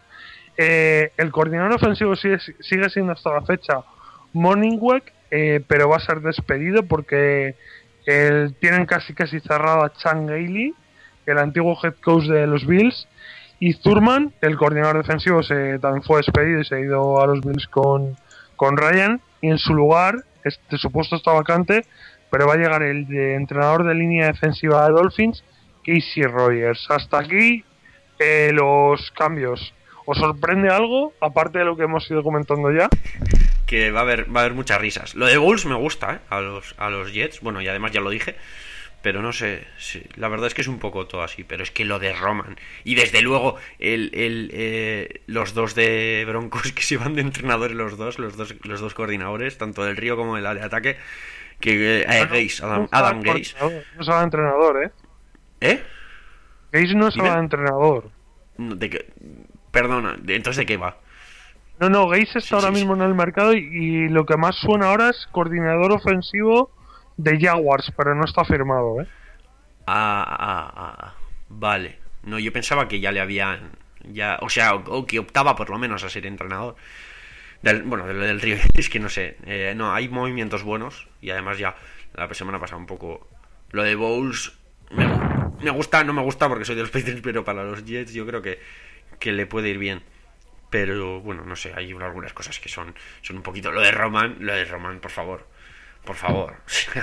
Eh, el coordinador ofensivo sigue, sigue siendo hasta la fecha Morningweg, eh, pero va a ser despedido porque eh, tienen casi casi cerrado a Chan Gailey, el antiguo head coach de los Bills, y Thurman, el coordinador defensivo, se, también fue despedido y se ha ido a los Bills con, con Ryan, y en su lugar, este su puesto está vacante, pero va a llegar el de entrenador de línea defensiva de Dolphins, Casey Rogers. Hasta aquí eh, los cambios. ¿Os sorprende algo, aparte de lo que hemos ido comentando ya? Que va a haber va a haber muchas risas. Lo de Bowles me gusta, ¿eh? A los a los Jets, bueno, y además ya lo dije, pero no sé, sí, la verdad es que es un poco todo así, pero es que lo de Roman y desde luego el, el eh, los dos de Broncos que se van de entrenadores, los dos, los dos los dos coordinadores, tanto del Río como el de ataque, que eh, bueno, Gase, Adam, no Adam Gase. No se va de entrenador, ¿eh? ¿Eh? Gase no se va de entrenador. ¿De qué? Perdona, ¿entonces de qué va? No, no, Gase está Sí, ahora sí, mismo sí. en el mercado y, y lo que más suena ahora es coordinador ofensivo de Jaguars, pero no está firmado, ¿eh? Ah, ah, ah, vale. No, yo pensaba que ya le habían... ya, o sea, o, o que optaba por lo menos a ser entrenador. Del, bueno, del, del Río, es que no sé. Eh, no, hay movimientos buenos y además ya la semana pasada un poco... Lo de Bowles me, me gusta, no me gusta porque soy de los Patriots, pero para los Jets yo creo que, que le puede ir bien. Pero bueno, no sé, hay algunas cosas que son son un poquito... Lo de Roman, lo de Roman, por favor. Por favor.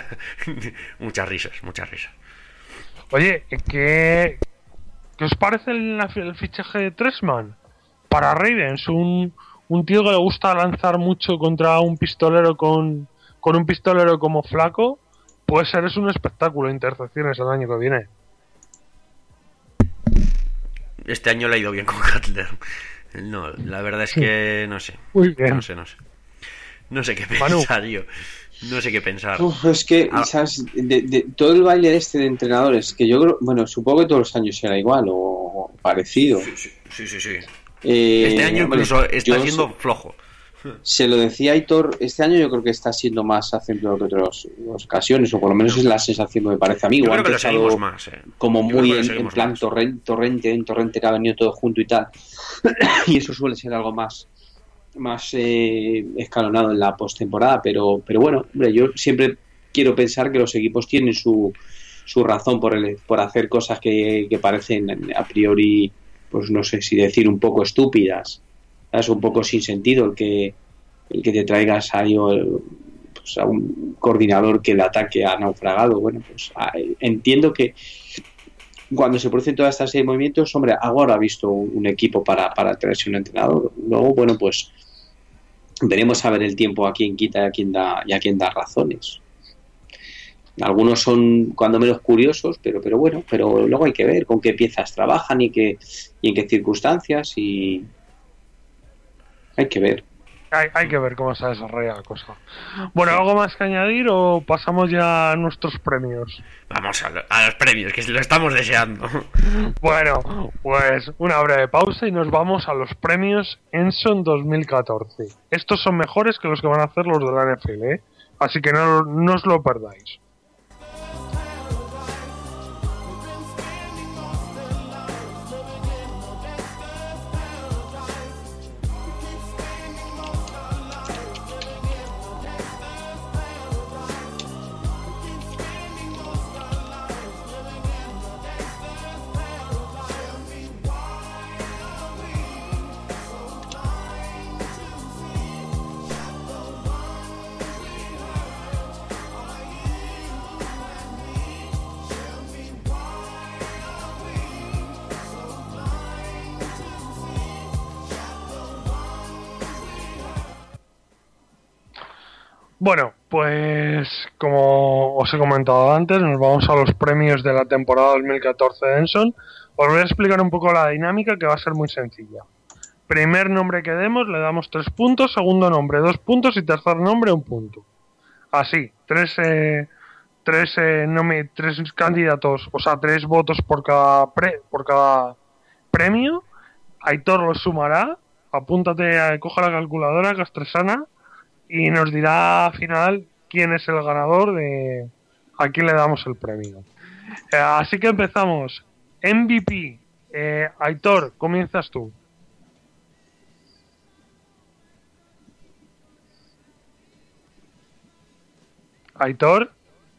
Muchas risas, muchas risas. Oye, ¿qué, ¿qué os parece el, el fichaje de Trestman para Ravens? Un, un tío que le gusta lanzar mucho contra un pistolero con, con un pistolero como Flaco. Puede ser, es un espectáculo de intercepciones el año que viene. este año le ha ido bien con Cutler. No, la verdad es que no sé. Muy bien. No sé, no sé. No sé qué pensar, Manu. Yo. No sé qué pensar. Uf, es que, ah. ¿sabes? De, de, todo el baile este de entrenadores, que yo creo, bueno, supongo que todos los años será igual o parecido. Sí, sí, sí. sí, sí. Eh, este año incluso hombre, está siendo se, flojo. Se lo decía Aitor, este año yo creo que está siendo más ejemplo que otras ocasiones, o por lo menos es la sensación que me parece a mí. Yo creo que lo seguimos más, eh. Como yo muy en, en plan más. torrente, torrente, en torrente que ha venido todo junto y tal. Y eso suele ser algo más más eh, escalonado en la postemporada, pero pero bueno, hombre, yo siempre quiero pensar que los equipos tienen su, su razón por el, por hacer cosas que, que parecen a priori, pues no sé si decir un poco estúpidas, es un poco sin sentido el que el que te traigas a, pues a un coordinador que el ataque ha naufragado. Bueno, pues a, entiendo que cuando se producen todas estas serie de movimientos, hombre, ahora ha visto un, un equipo para, para traerse un entrenador. Luego, bueno, pues veremos a ver el tiempo a quién quita y a quién da, y a quién da razones. Algunos son cuando menos curiosos, pero pero bueno, pero luego hay que ver con qué piezas trabajan y, qué, y en qué circunstancias, y hay que ver. Hay, hay que ver cómo se desarrolla la cosa. Bueno, ¿algo más que añadir o pasamos ya a nuestros premios? Vamos a, lo, a los premios, que lo estamos deseando. Bueno, pues una breve pausa y nos vamos a los premios Enson dos mil catorce. Estos son mejores que los que van a hacer los de la N F L, ¿eh? Así que no, no os lo perdáis. Bueno, pues como os he comentado antes, nos vamos a los premios de la temporada dos mil catorce de Enson. Os voy a explicar un poco la dinámica, que va a ser muy sencilla. Primer nombre que demos le damos tres puntos, segundo nombre dos puntos y tercer nombre un punto. Así, tres, eh, tres, eh, nomi- tres candidatos, o sea, tres votos por cada, pre- por cada premio. Aitor los sumará, apúntate, a, coja la calculadora castresana y nos dirá al final quién es el ganador, de a quién le damos el premio. Eh, así que empezamos. M V P. Eh, Aitor, comienzas tú. Aitor.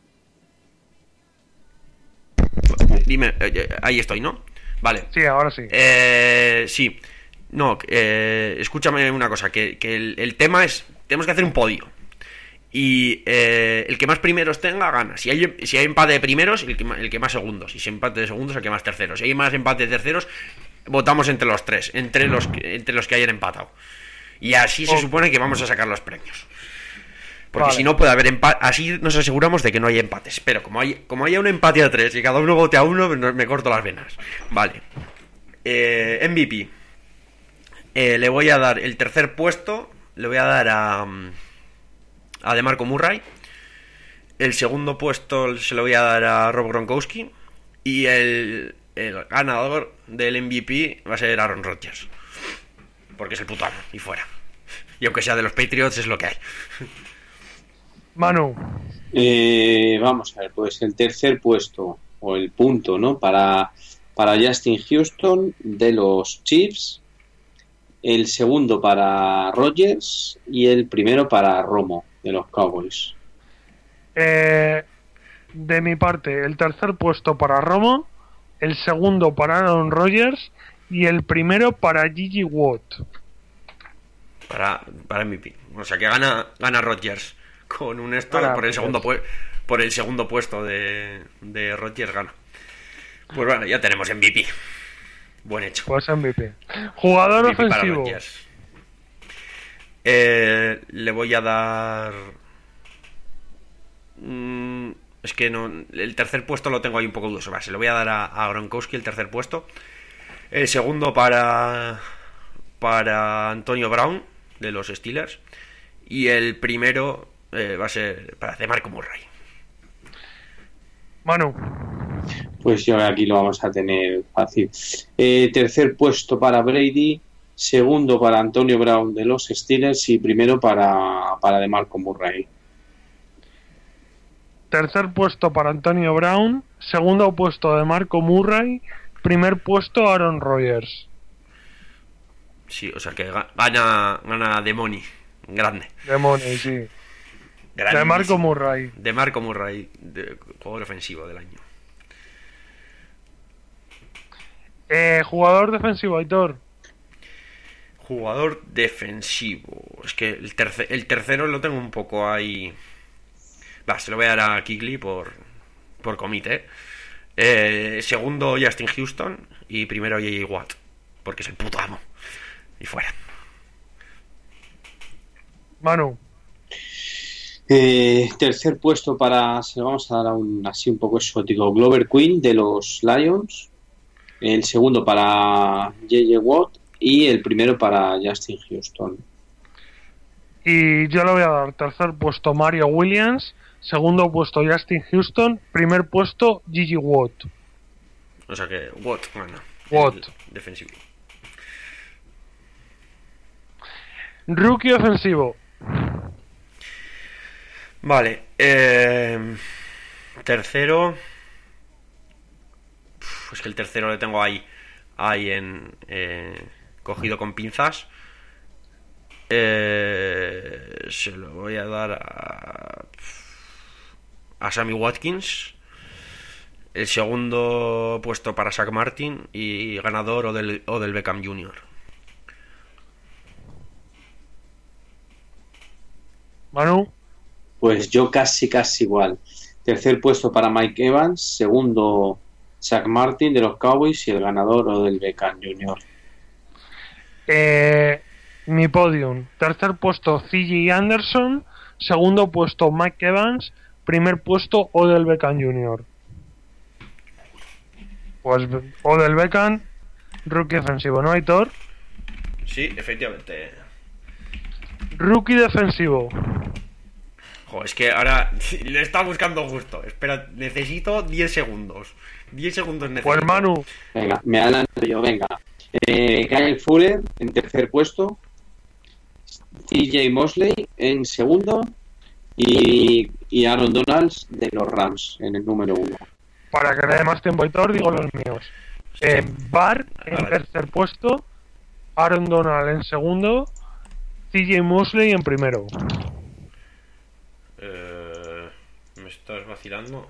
Dime, eh, ahí estoy, ¿no? Vale. Sí, ahora sí. Eh, sí. No, eh, escúchame una cosa, que, que el, el tema es, tenemos que hacer un podio. Y eh, el que más primeros tenga, gana. Si hay, si hay empate de primeros, el que, el que más segundos. Y si hay empate de segundos, el que más terceros. Si hay más empate de terceros, votamos entre los tres, entre los, entre los que hayan empatado. Y así se oh. supone que vamos a sacar los premios. Porque vale. Si no puede haber empate, así nos aseguramos de que no hay empates. Pero como hay como haya un empate a tres y cada uno vote a uno, me corto las venas. Vale. Eh, M V P. Eh, le voy a dar el tercer puesto, le voy a dar a, a DeMarco Murray. El segundo puesto se lo voy a dar a Rob Gronkowski. Y el, el ganador del M V P va a ser Aaron Rodgers. Porque es el puto amo, y fuera. Y aunque sea de los Patriots, es lo que hay. Manu. Eh, vamos a ver, pues el tercer puesto, o el punto, ¿no? Para, para Justin Houston de los Chiefs. El segundo para Rodgers y el primero para Romo de los Cowboys. Eh, de mi parte, el tercer puesto para Romo, el segundo para Aaron Rodgers y el primero para Gigi Watt. Para, para M V P. O sea que gana, gana Rodgers con un esto para por el segundo pu- por el segundo puesto de, de Rodgers gana. Pues bueno, ya tenemos M V P. Buen hecho. Pues M V P. Jugador M V P ofensivo. Eh, le voy a dar. Mm, es que no. El tercer puesto lo tengo ahí un poco dudoso. Se lo voy a dar a, a Gronkowski el tercer puesto. El segundo para para Antonio Brown de los Steelers. Y el primero eh, va a ser para DeMarco Murray. Manu. Pues yo aquí lo vamos a tener fácil. Eh, tercer puesto para Brady, segundo para Antonio Brown de los Steelers y primero para, para DeMarco Murray. Tercer puesto para Antonio Brown, segundo puesto de Marco Murray, primer puesto Aaron Rodgers. Sí, o sea que gana gana de Money, grande. De Money, sí. De Marco Murray. De Marco Murray, de jugador ofensivo del año. Eh, jugador defensivo, Aitor. Jugador defensivo. Es que el, terce- el tercero lo tengo un poco ahí. Va, se lo voy a dar a Kuechly por, por comité. Eh, segundo, Justin Houston. Y primero, J J Watt. Porque es el puto amo. Y fuera. Manu. Eh, tercer puesto para, se lo vamos a dar a un así un poco exótico, Glover Queen de los Lions. El segundo para J J Watt y el primero para Justin Houston. Y yo le voy a dar tercer puesto Mario Williams, segundo puesto Justin Houston, primer puesto J J Watt. O sea que Watt gana. Watt. Defensivo. Rookie ofensivo. Vale. Eh, tercero. Uf, es que el tercero le tengo ahí. Ahí en. Eh, cogido con pinzas. Eh, se lo voy a dar a. A Sammy Watkins. El segundo puesto para Zach Martin. Y ganador Odell, Odell Beckham junior Manu. Pues yo casi, casi igual. Tercer puesto para Mike Evans, segundo Zach Martin de los Cowboys y el ganador Odell Beckham junior Eh, mi podium. Tercer puesto C J Anderson, segundo puesto Mike Evans, primer puesto Odell Beckham junior Pues Odell Beckham, rookie defensivo, ¿no, Aitor? Sí, efectivamente. Rookie defensivo. Jo, es que ahora le está buscando justo. Espera, necesito diez segundos. diez segundos necesito. Pues Manu. Venga, me adelanto yo, venga. Eh, Kyle Fuller en tercer puesto, T J Mosley en segundo y, y Aaron Donald de los Rams en el número uno. Para que le dé más tiempo a Aitor, digo los míos. Eh, Barr en Vale. tercer puesto, Aaron Donald en segundo, T J Mosley en primero. Eh, ¿Me estás vacilando?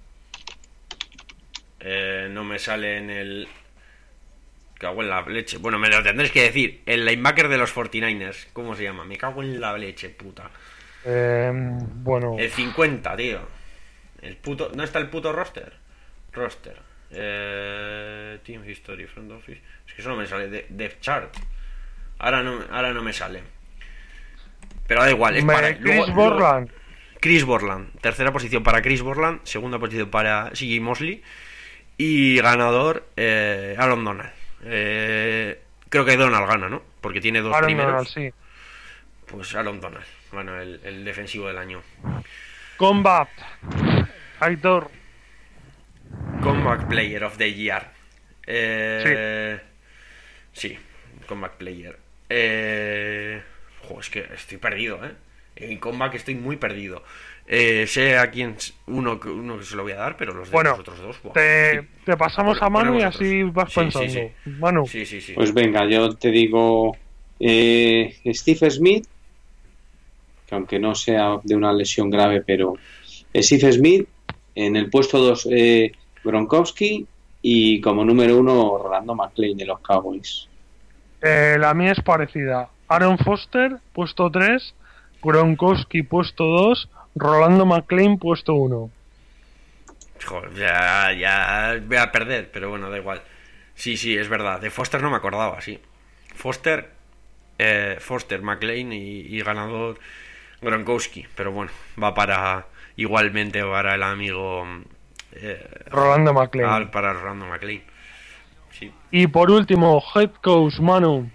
Eh, no me sale en el... Cago en la leche. Bueno, me lo tendréis que decir. El linebacker de los cuarenta y nueve ers. ¿Cómo se llama? Me cago en la leche, puta. Eh, bueno, El cincuenta, tío. El puto... ¿No está el puto roster? Roster. Eh, Team History, Front Office. Es que eso no me sale. De, Depth Chart. Ahora no, ahora no me sale. Pero da igual. Es me- para... Chris luego- luego- Borland. Chris Borland, tercera posición para Chris Borland, segunda posición para C J Mosley y ganador eh, Aaron Donald. Eh, creo que Donald gana, ¿no? Porque tiene dos Aaron primeros. Donald, sí. Pues Aaron Donald, bueno, el, el defensivo del año. Combat. Aitor. Comeback Player of the Year. Eh, sí. Comeback Player. Eh, jo, es que estoy perdido, ¿eh? En comeback estoy muy perdido. Eh, sé a quién uno, que- uno que se lo voy a dar, pero los de Bueno, los otros dos. buah, Te, sí. te pasamos Bueno, a Manu y ponemos así otros. vas Sí, pensando. sí, sí. Manu. Sí, sí, sí. Pues venga, yo te digo eh, Steve Smith, que aunque no sea de una lesión grave, pero eh, Steve Smith en el puesto dos eh, Gronkowski y como número uno Rolando McClain de los Cowboys. Eh, la mía es parecida. Aaron Foster, puesto tres. Gronkowski, puesto dos. Rolando McClain, puesto uno. Joder, ya, ya voy a perder, pero bueno, da igual. Sí, sí, es verdad. De Foster no me acordaba, sí. Foster, eh, Foster, McLean y, y ganador Gronkowski. Pero bueno, va para igualmente para el amigo eh, Rolando McClain. al- para Rolando McLean. sí. Y por último, head coach, Manu.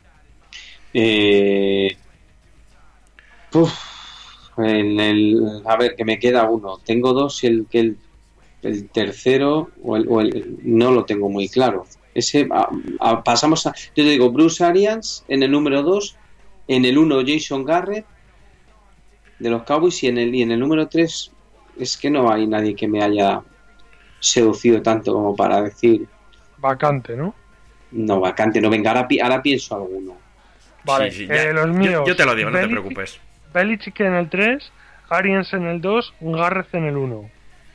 Eh, uf, en el, a ver, que me queda uno. Tengo dos y el que el, el tercero o el, o el no lo tengo muy claro. Ese a, a, pasamos a. Yo te digo Bruce Arians en el número dos, en el uno Jason Garrett de los Cowboys y en el y en el número tres es que no hay nadie que me haya seducido tanto como para decir vacante, ¿no? No, vacante, no. Venga, ahora, ahora pienso alguno. Vale, sí, sí, eh, los míos. Yo, yo te lo digo, Belichick, no te preocupes. Belichick en el tres, Arians en el dos, Garrett en el uno.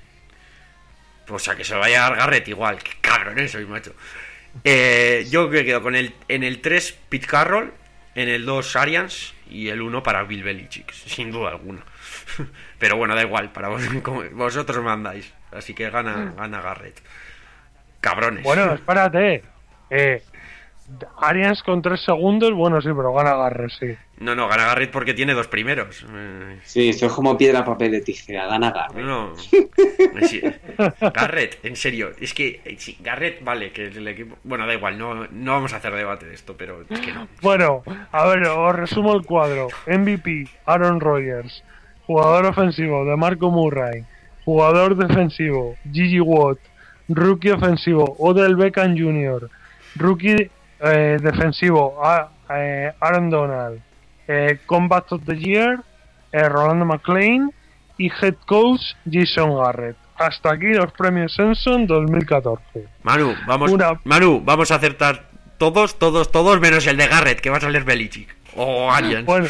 O sea, que se vaya a dar Garrett igual. Qué cabrón soy, macho. Eh, yo me quedo con el en el tres Pete Carroll, en el dos Arians y el uno para Bill Belichick, sin duda alguna. Pero bueno, da igual, para vos, vosotros mandáis. Así que gana, gana Garrett. Cabrones. Bueno, espérate. Eh, Arians con tres segundos, bueno, sí, pero gana Garrett, sí. No, no, gana Garrett porque tiene dos primeros. Eh... Sí, esto es como piedra, papel de tijera. Gana Garrett. No, sí. Garrett, en serio. Es que sí, Garrett, vale, que el equipo. Bueno, da igual, no, no vamos a hacer debate de esto, pero es que no. Bueno, a ver, os resumo el cuadro. M V P, Aaron Rodgers. Jugador ofensivo, DeMarco Murray. Jugador defensivo, Gigi Watt. Rookie ofensivo, Odell Beckham junior Rookie eh, defensivo, a, eh, Aaron Donald. Eh, Combat of the Year, eh, Rolando McClain. Y Head Coach, Jason Garrett. Hasta aquí los premios Samson dos mil catorce. Manu, vamos, Una... Manu, vamos a acertar todos, todos, todos, menos el de Garrett, que va a salir Belichick. O Arians. Bueno,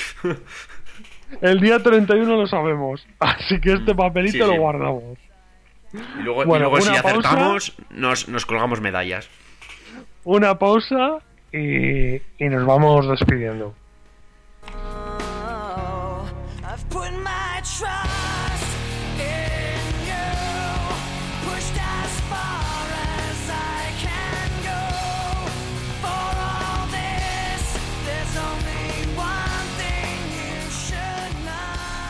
el día treinta y uno lo sabemos. Así que este papelito sí, sí. lo guardamos. Y luego, bueno, y luego si acertamos, pausa, nos, nos colgamos medallas. Una pausa y, y nos vamos despidiendo. Oh, I've put my trust in you, pushed as far as I can go. For all this, there's only one thing you should know.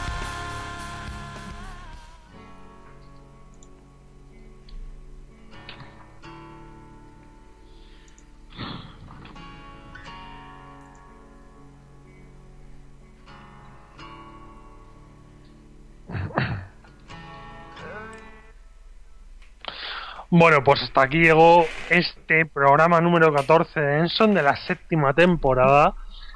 Bueno, pues hasta aquí llegó este programa número catorce de Enson de la séptima temporada.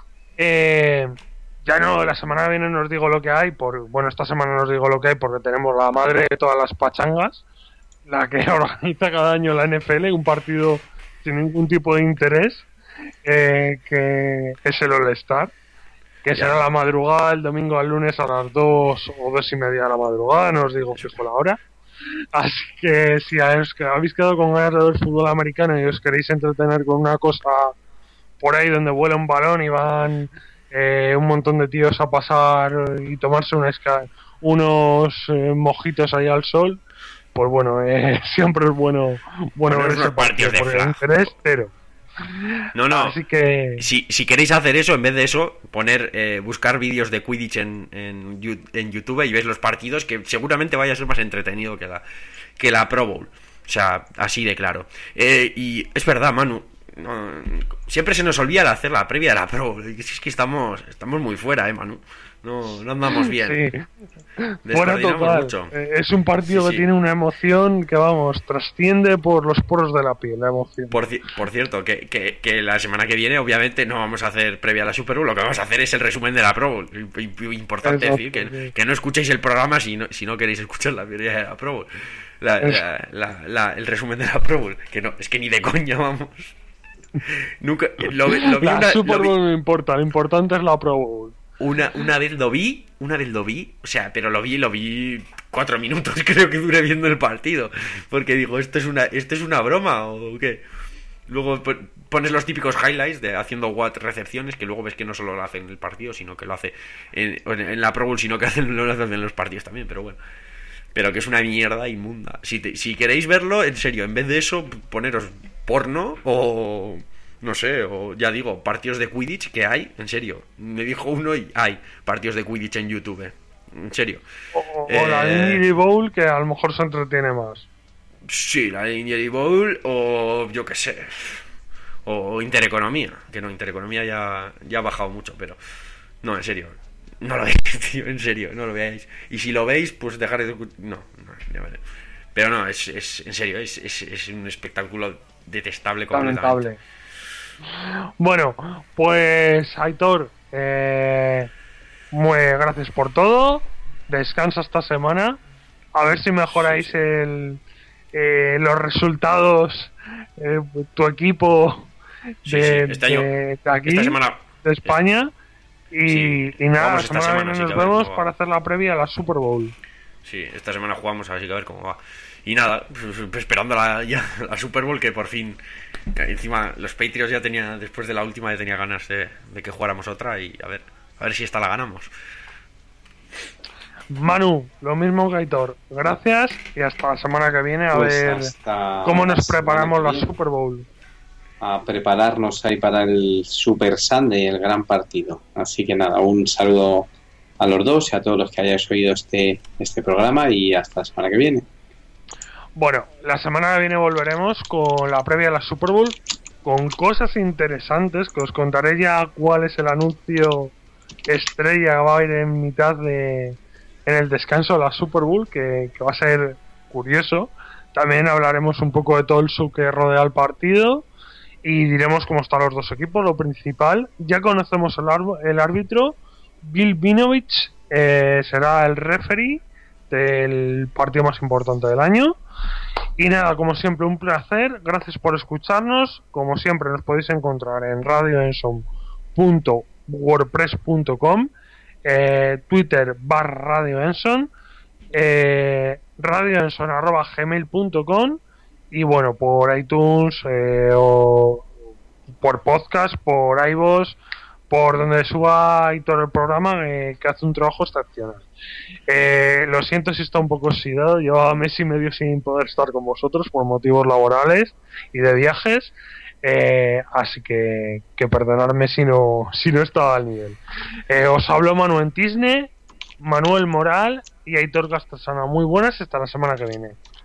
Eh, ya no, la semana que viene nos digo lo que hay, por bueno, esta semana nos digo lo que hay porque tenemos la madre de todas las pachangas, la que organiza cada año la N F L, un partido sin ningún tipo de interés, eh, que es el All-Star, que ya será la madrugada, el domingo al lunes a las dos o dos y media de la madrugada, no os digo fijo la hora. Así que si os habéis quedado con ganas de ver fútbol americano y os queréis entretener con una cosa por ahí donde vuela un balón y van eh, un montón de tíos a pasar y tomarse una esca- unos eh, mojitos ahí al sol, pues bueno, eh, siempre es bueno bueno, bueno ver ese partido, porque el interés cero. No, no. Así que si, si queréis hacer eso, en vez de eso, poner eh, buscar vídeos de Quidditch en, en, en YouTube y veis los partidos, que seguramente vaya a ser más entretenido que la, que la Pro Bowl. O sea, así de claro. Eh, y es verdad, Manu. No, siempre se nos olvida hacer la previa de la Pro Bowl. Es que estamos, estamos muy fuera, eh, Manu. No, no andamos bien. Sí. Fuera total. Mucho. Es un partido sí, que sí. tiene una emoción que, vamos, trasciende por los poros de la piel, la emoción. Por, por cierto, que, que, que la semana que viene, obviamente, no vamos a hacer previa a la Super Bowl. Lo que vamos a hacer es el resumen de la Pro Bowl. Importante Exacto, decir que, sí. que no escuchéis el programa si no, si no queréis escuchar la previa de la Pro Bowl. La, la, la, la, el resumen de la Pro Bowl. Que no, es que ni de coña, vamos. Nunca, lo, lo vi la una, Super Bowl vi... no importa, lo importante es la Pro Bowl. Una, una vez lo vi, una vez lo vi, o sea, pero lo vi, lo vi cuatro minutos, creo que duré viendo el partido, porque digo, ¿esto es una, esto es una broma o qué? Luego pones los típicos highlights de haciendo Watt recepciones, que luego ves que no solo lo hace en el partido, sino que lo hace en, en la Pro Bowl, sino que hacen, lo hacen en los partidos también, pero bueno. Pero que es una mierda inmunda. Si, te, si queréis verlo, en serio, en vez de eso, poneros porno o... No sé, o ya digo, partidos de Quidditch que hay, en serio. Me dijo uno y hay partidos de Quidditch en YouTube. En serio. O, o eh... la Indie Bowl, que a lo mejor se entretiene más. Sí, la Injury Bowl o yo qué sé. O Intereconomía. Que no, Intereconomía ya, ya ha bajado mucho, pero... No, en serio. No lo veáis, tío, en serio, no lo veáis. Y si lo veis, pues dejar de... No, no, ya veré. Pero no, es, es en serio, es, es, es un espectáculo detestable completamente. Lamentable. Bueno, pues Aitor, eh, muy gracias por todo. Descansa esta semana. A ver si mejoráis el, eh, los resultados, eh, tu equipo de, sí, sí. Este año, de, de aquí, esta semana, de España. Y, sí, y nada, la semana, semana que viene nos vemos para va. hacer la previa a la Super Bowl. Sí, esta semana jugamos, así que a ver cómo va. Y nada, pues, esperando la, ya, la Super Bowl, que por fin, que encima los Patriots ya tenía, después de la última ya tenía ganas de, de que jugáramos otra, y a ver, a ver si esta la ganamos. Manu, lo mismo que Aitor, gracias y hasta la semana que viene a pues ver cómo nos preparamos la Super Bowl. A prepararnos ahí para el Super Sunday, el gran partido. Así que nada, un saludo a los dos y a todos los que hayáis oído este, este programa y hasta la semana que viene. Bueno, la semana que viene volveremos con la previa de la Super Bowl, con cosas interesantes, que os contaré ya cuál es el anuncio estrella que va a ir en mitad de... en el descanso de la Super Bowl, que, que va a ser curioso. También hablaremos un poco de todo el show que rodea el partido y diremos cómo están los dos equipos. Lo principal, ya conocemos el, ar- el árbitro. Bill Vinovich eh, será el referee del partido más importante del año. Y nada, como siempre, un placer. Gracias por escucharnos. Como siempre, nos podéis encontrar en radio enson punto wordpress punto com, eh, Twitter barra Radio Enson, eh, radioenson arroba gmail punto com, y bueno, por iTunes eh, o por podcast, por iVoox, por donde suba y todo el programa, eh, que hace un trabajo excepcional. Eh, lo siento si está un poco oxidado, llevaba mes y medio sin poder estar con vosotros por motivos laborales y de viajes. Eh, así que, que perdonadme si no, si no estaba al nivel. Eh, os hablo Manuel Tisne, Manuel Moral y Aitor Castrasana. Muy buenas, hasta la semana que viene.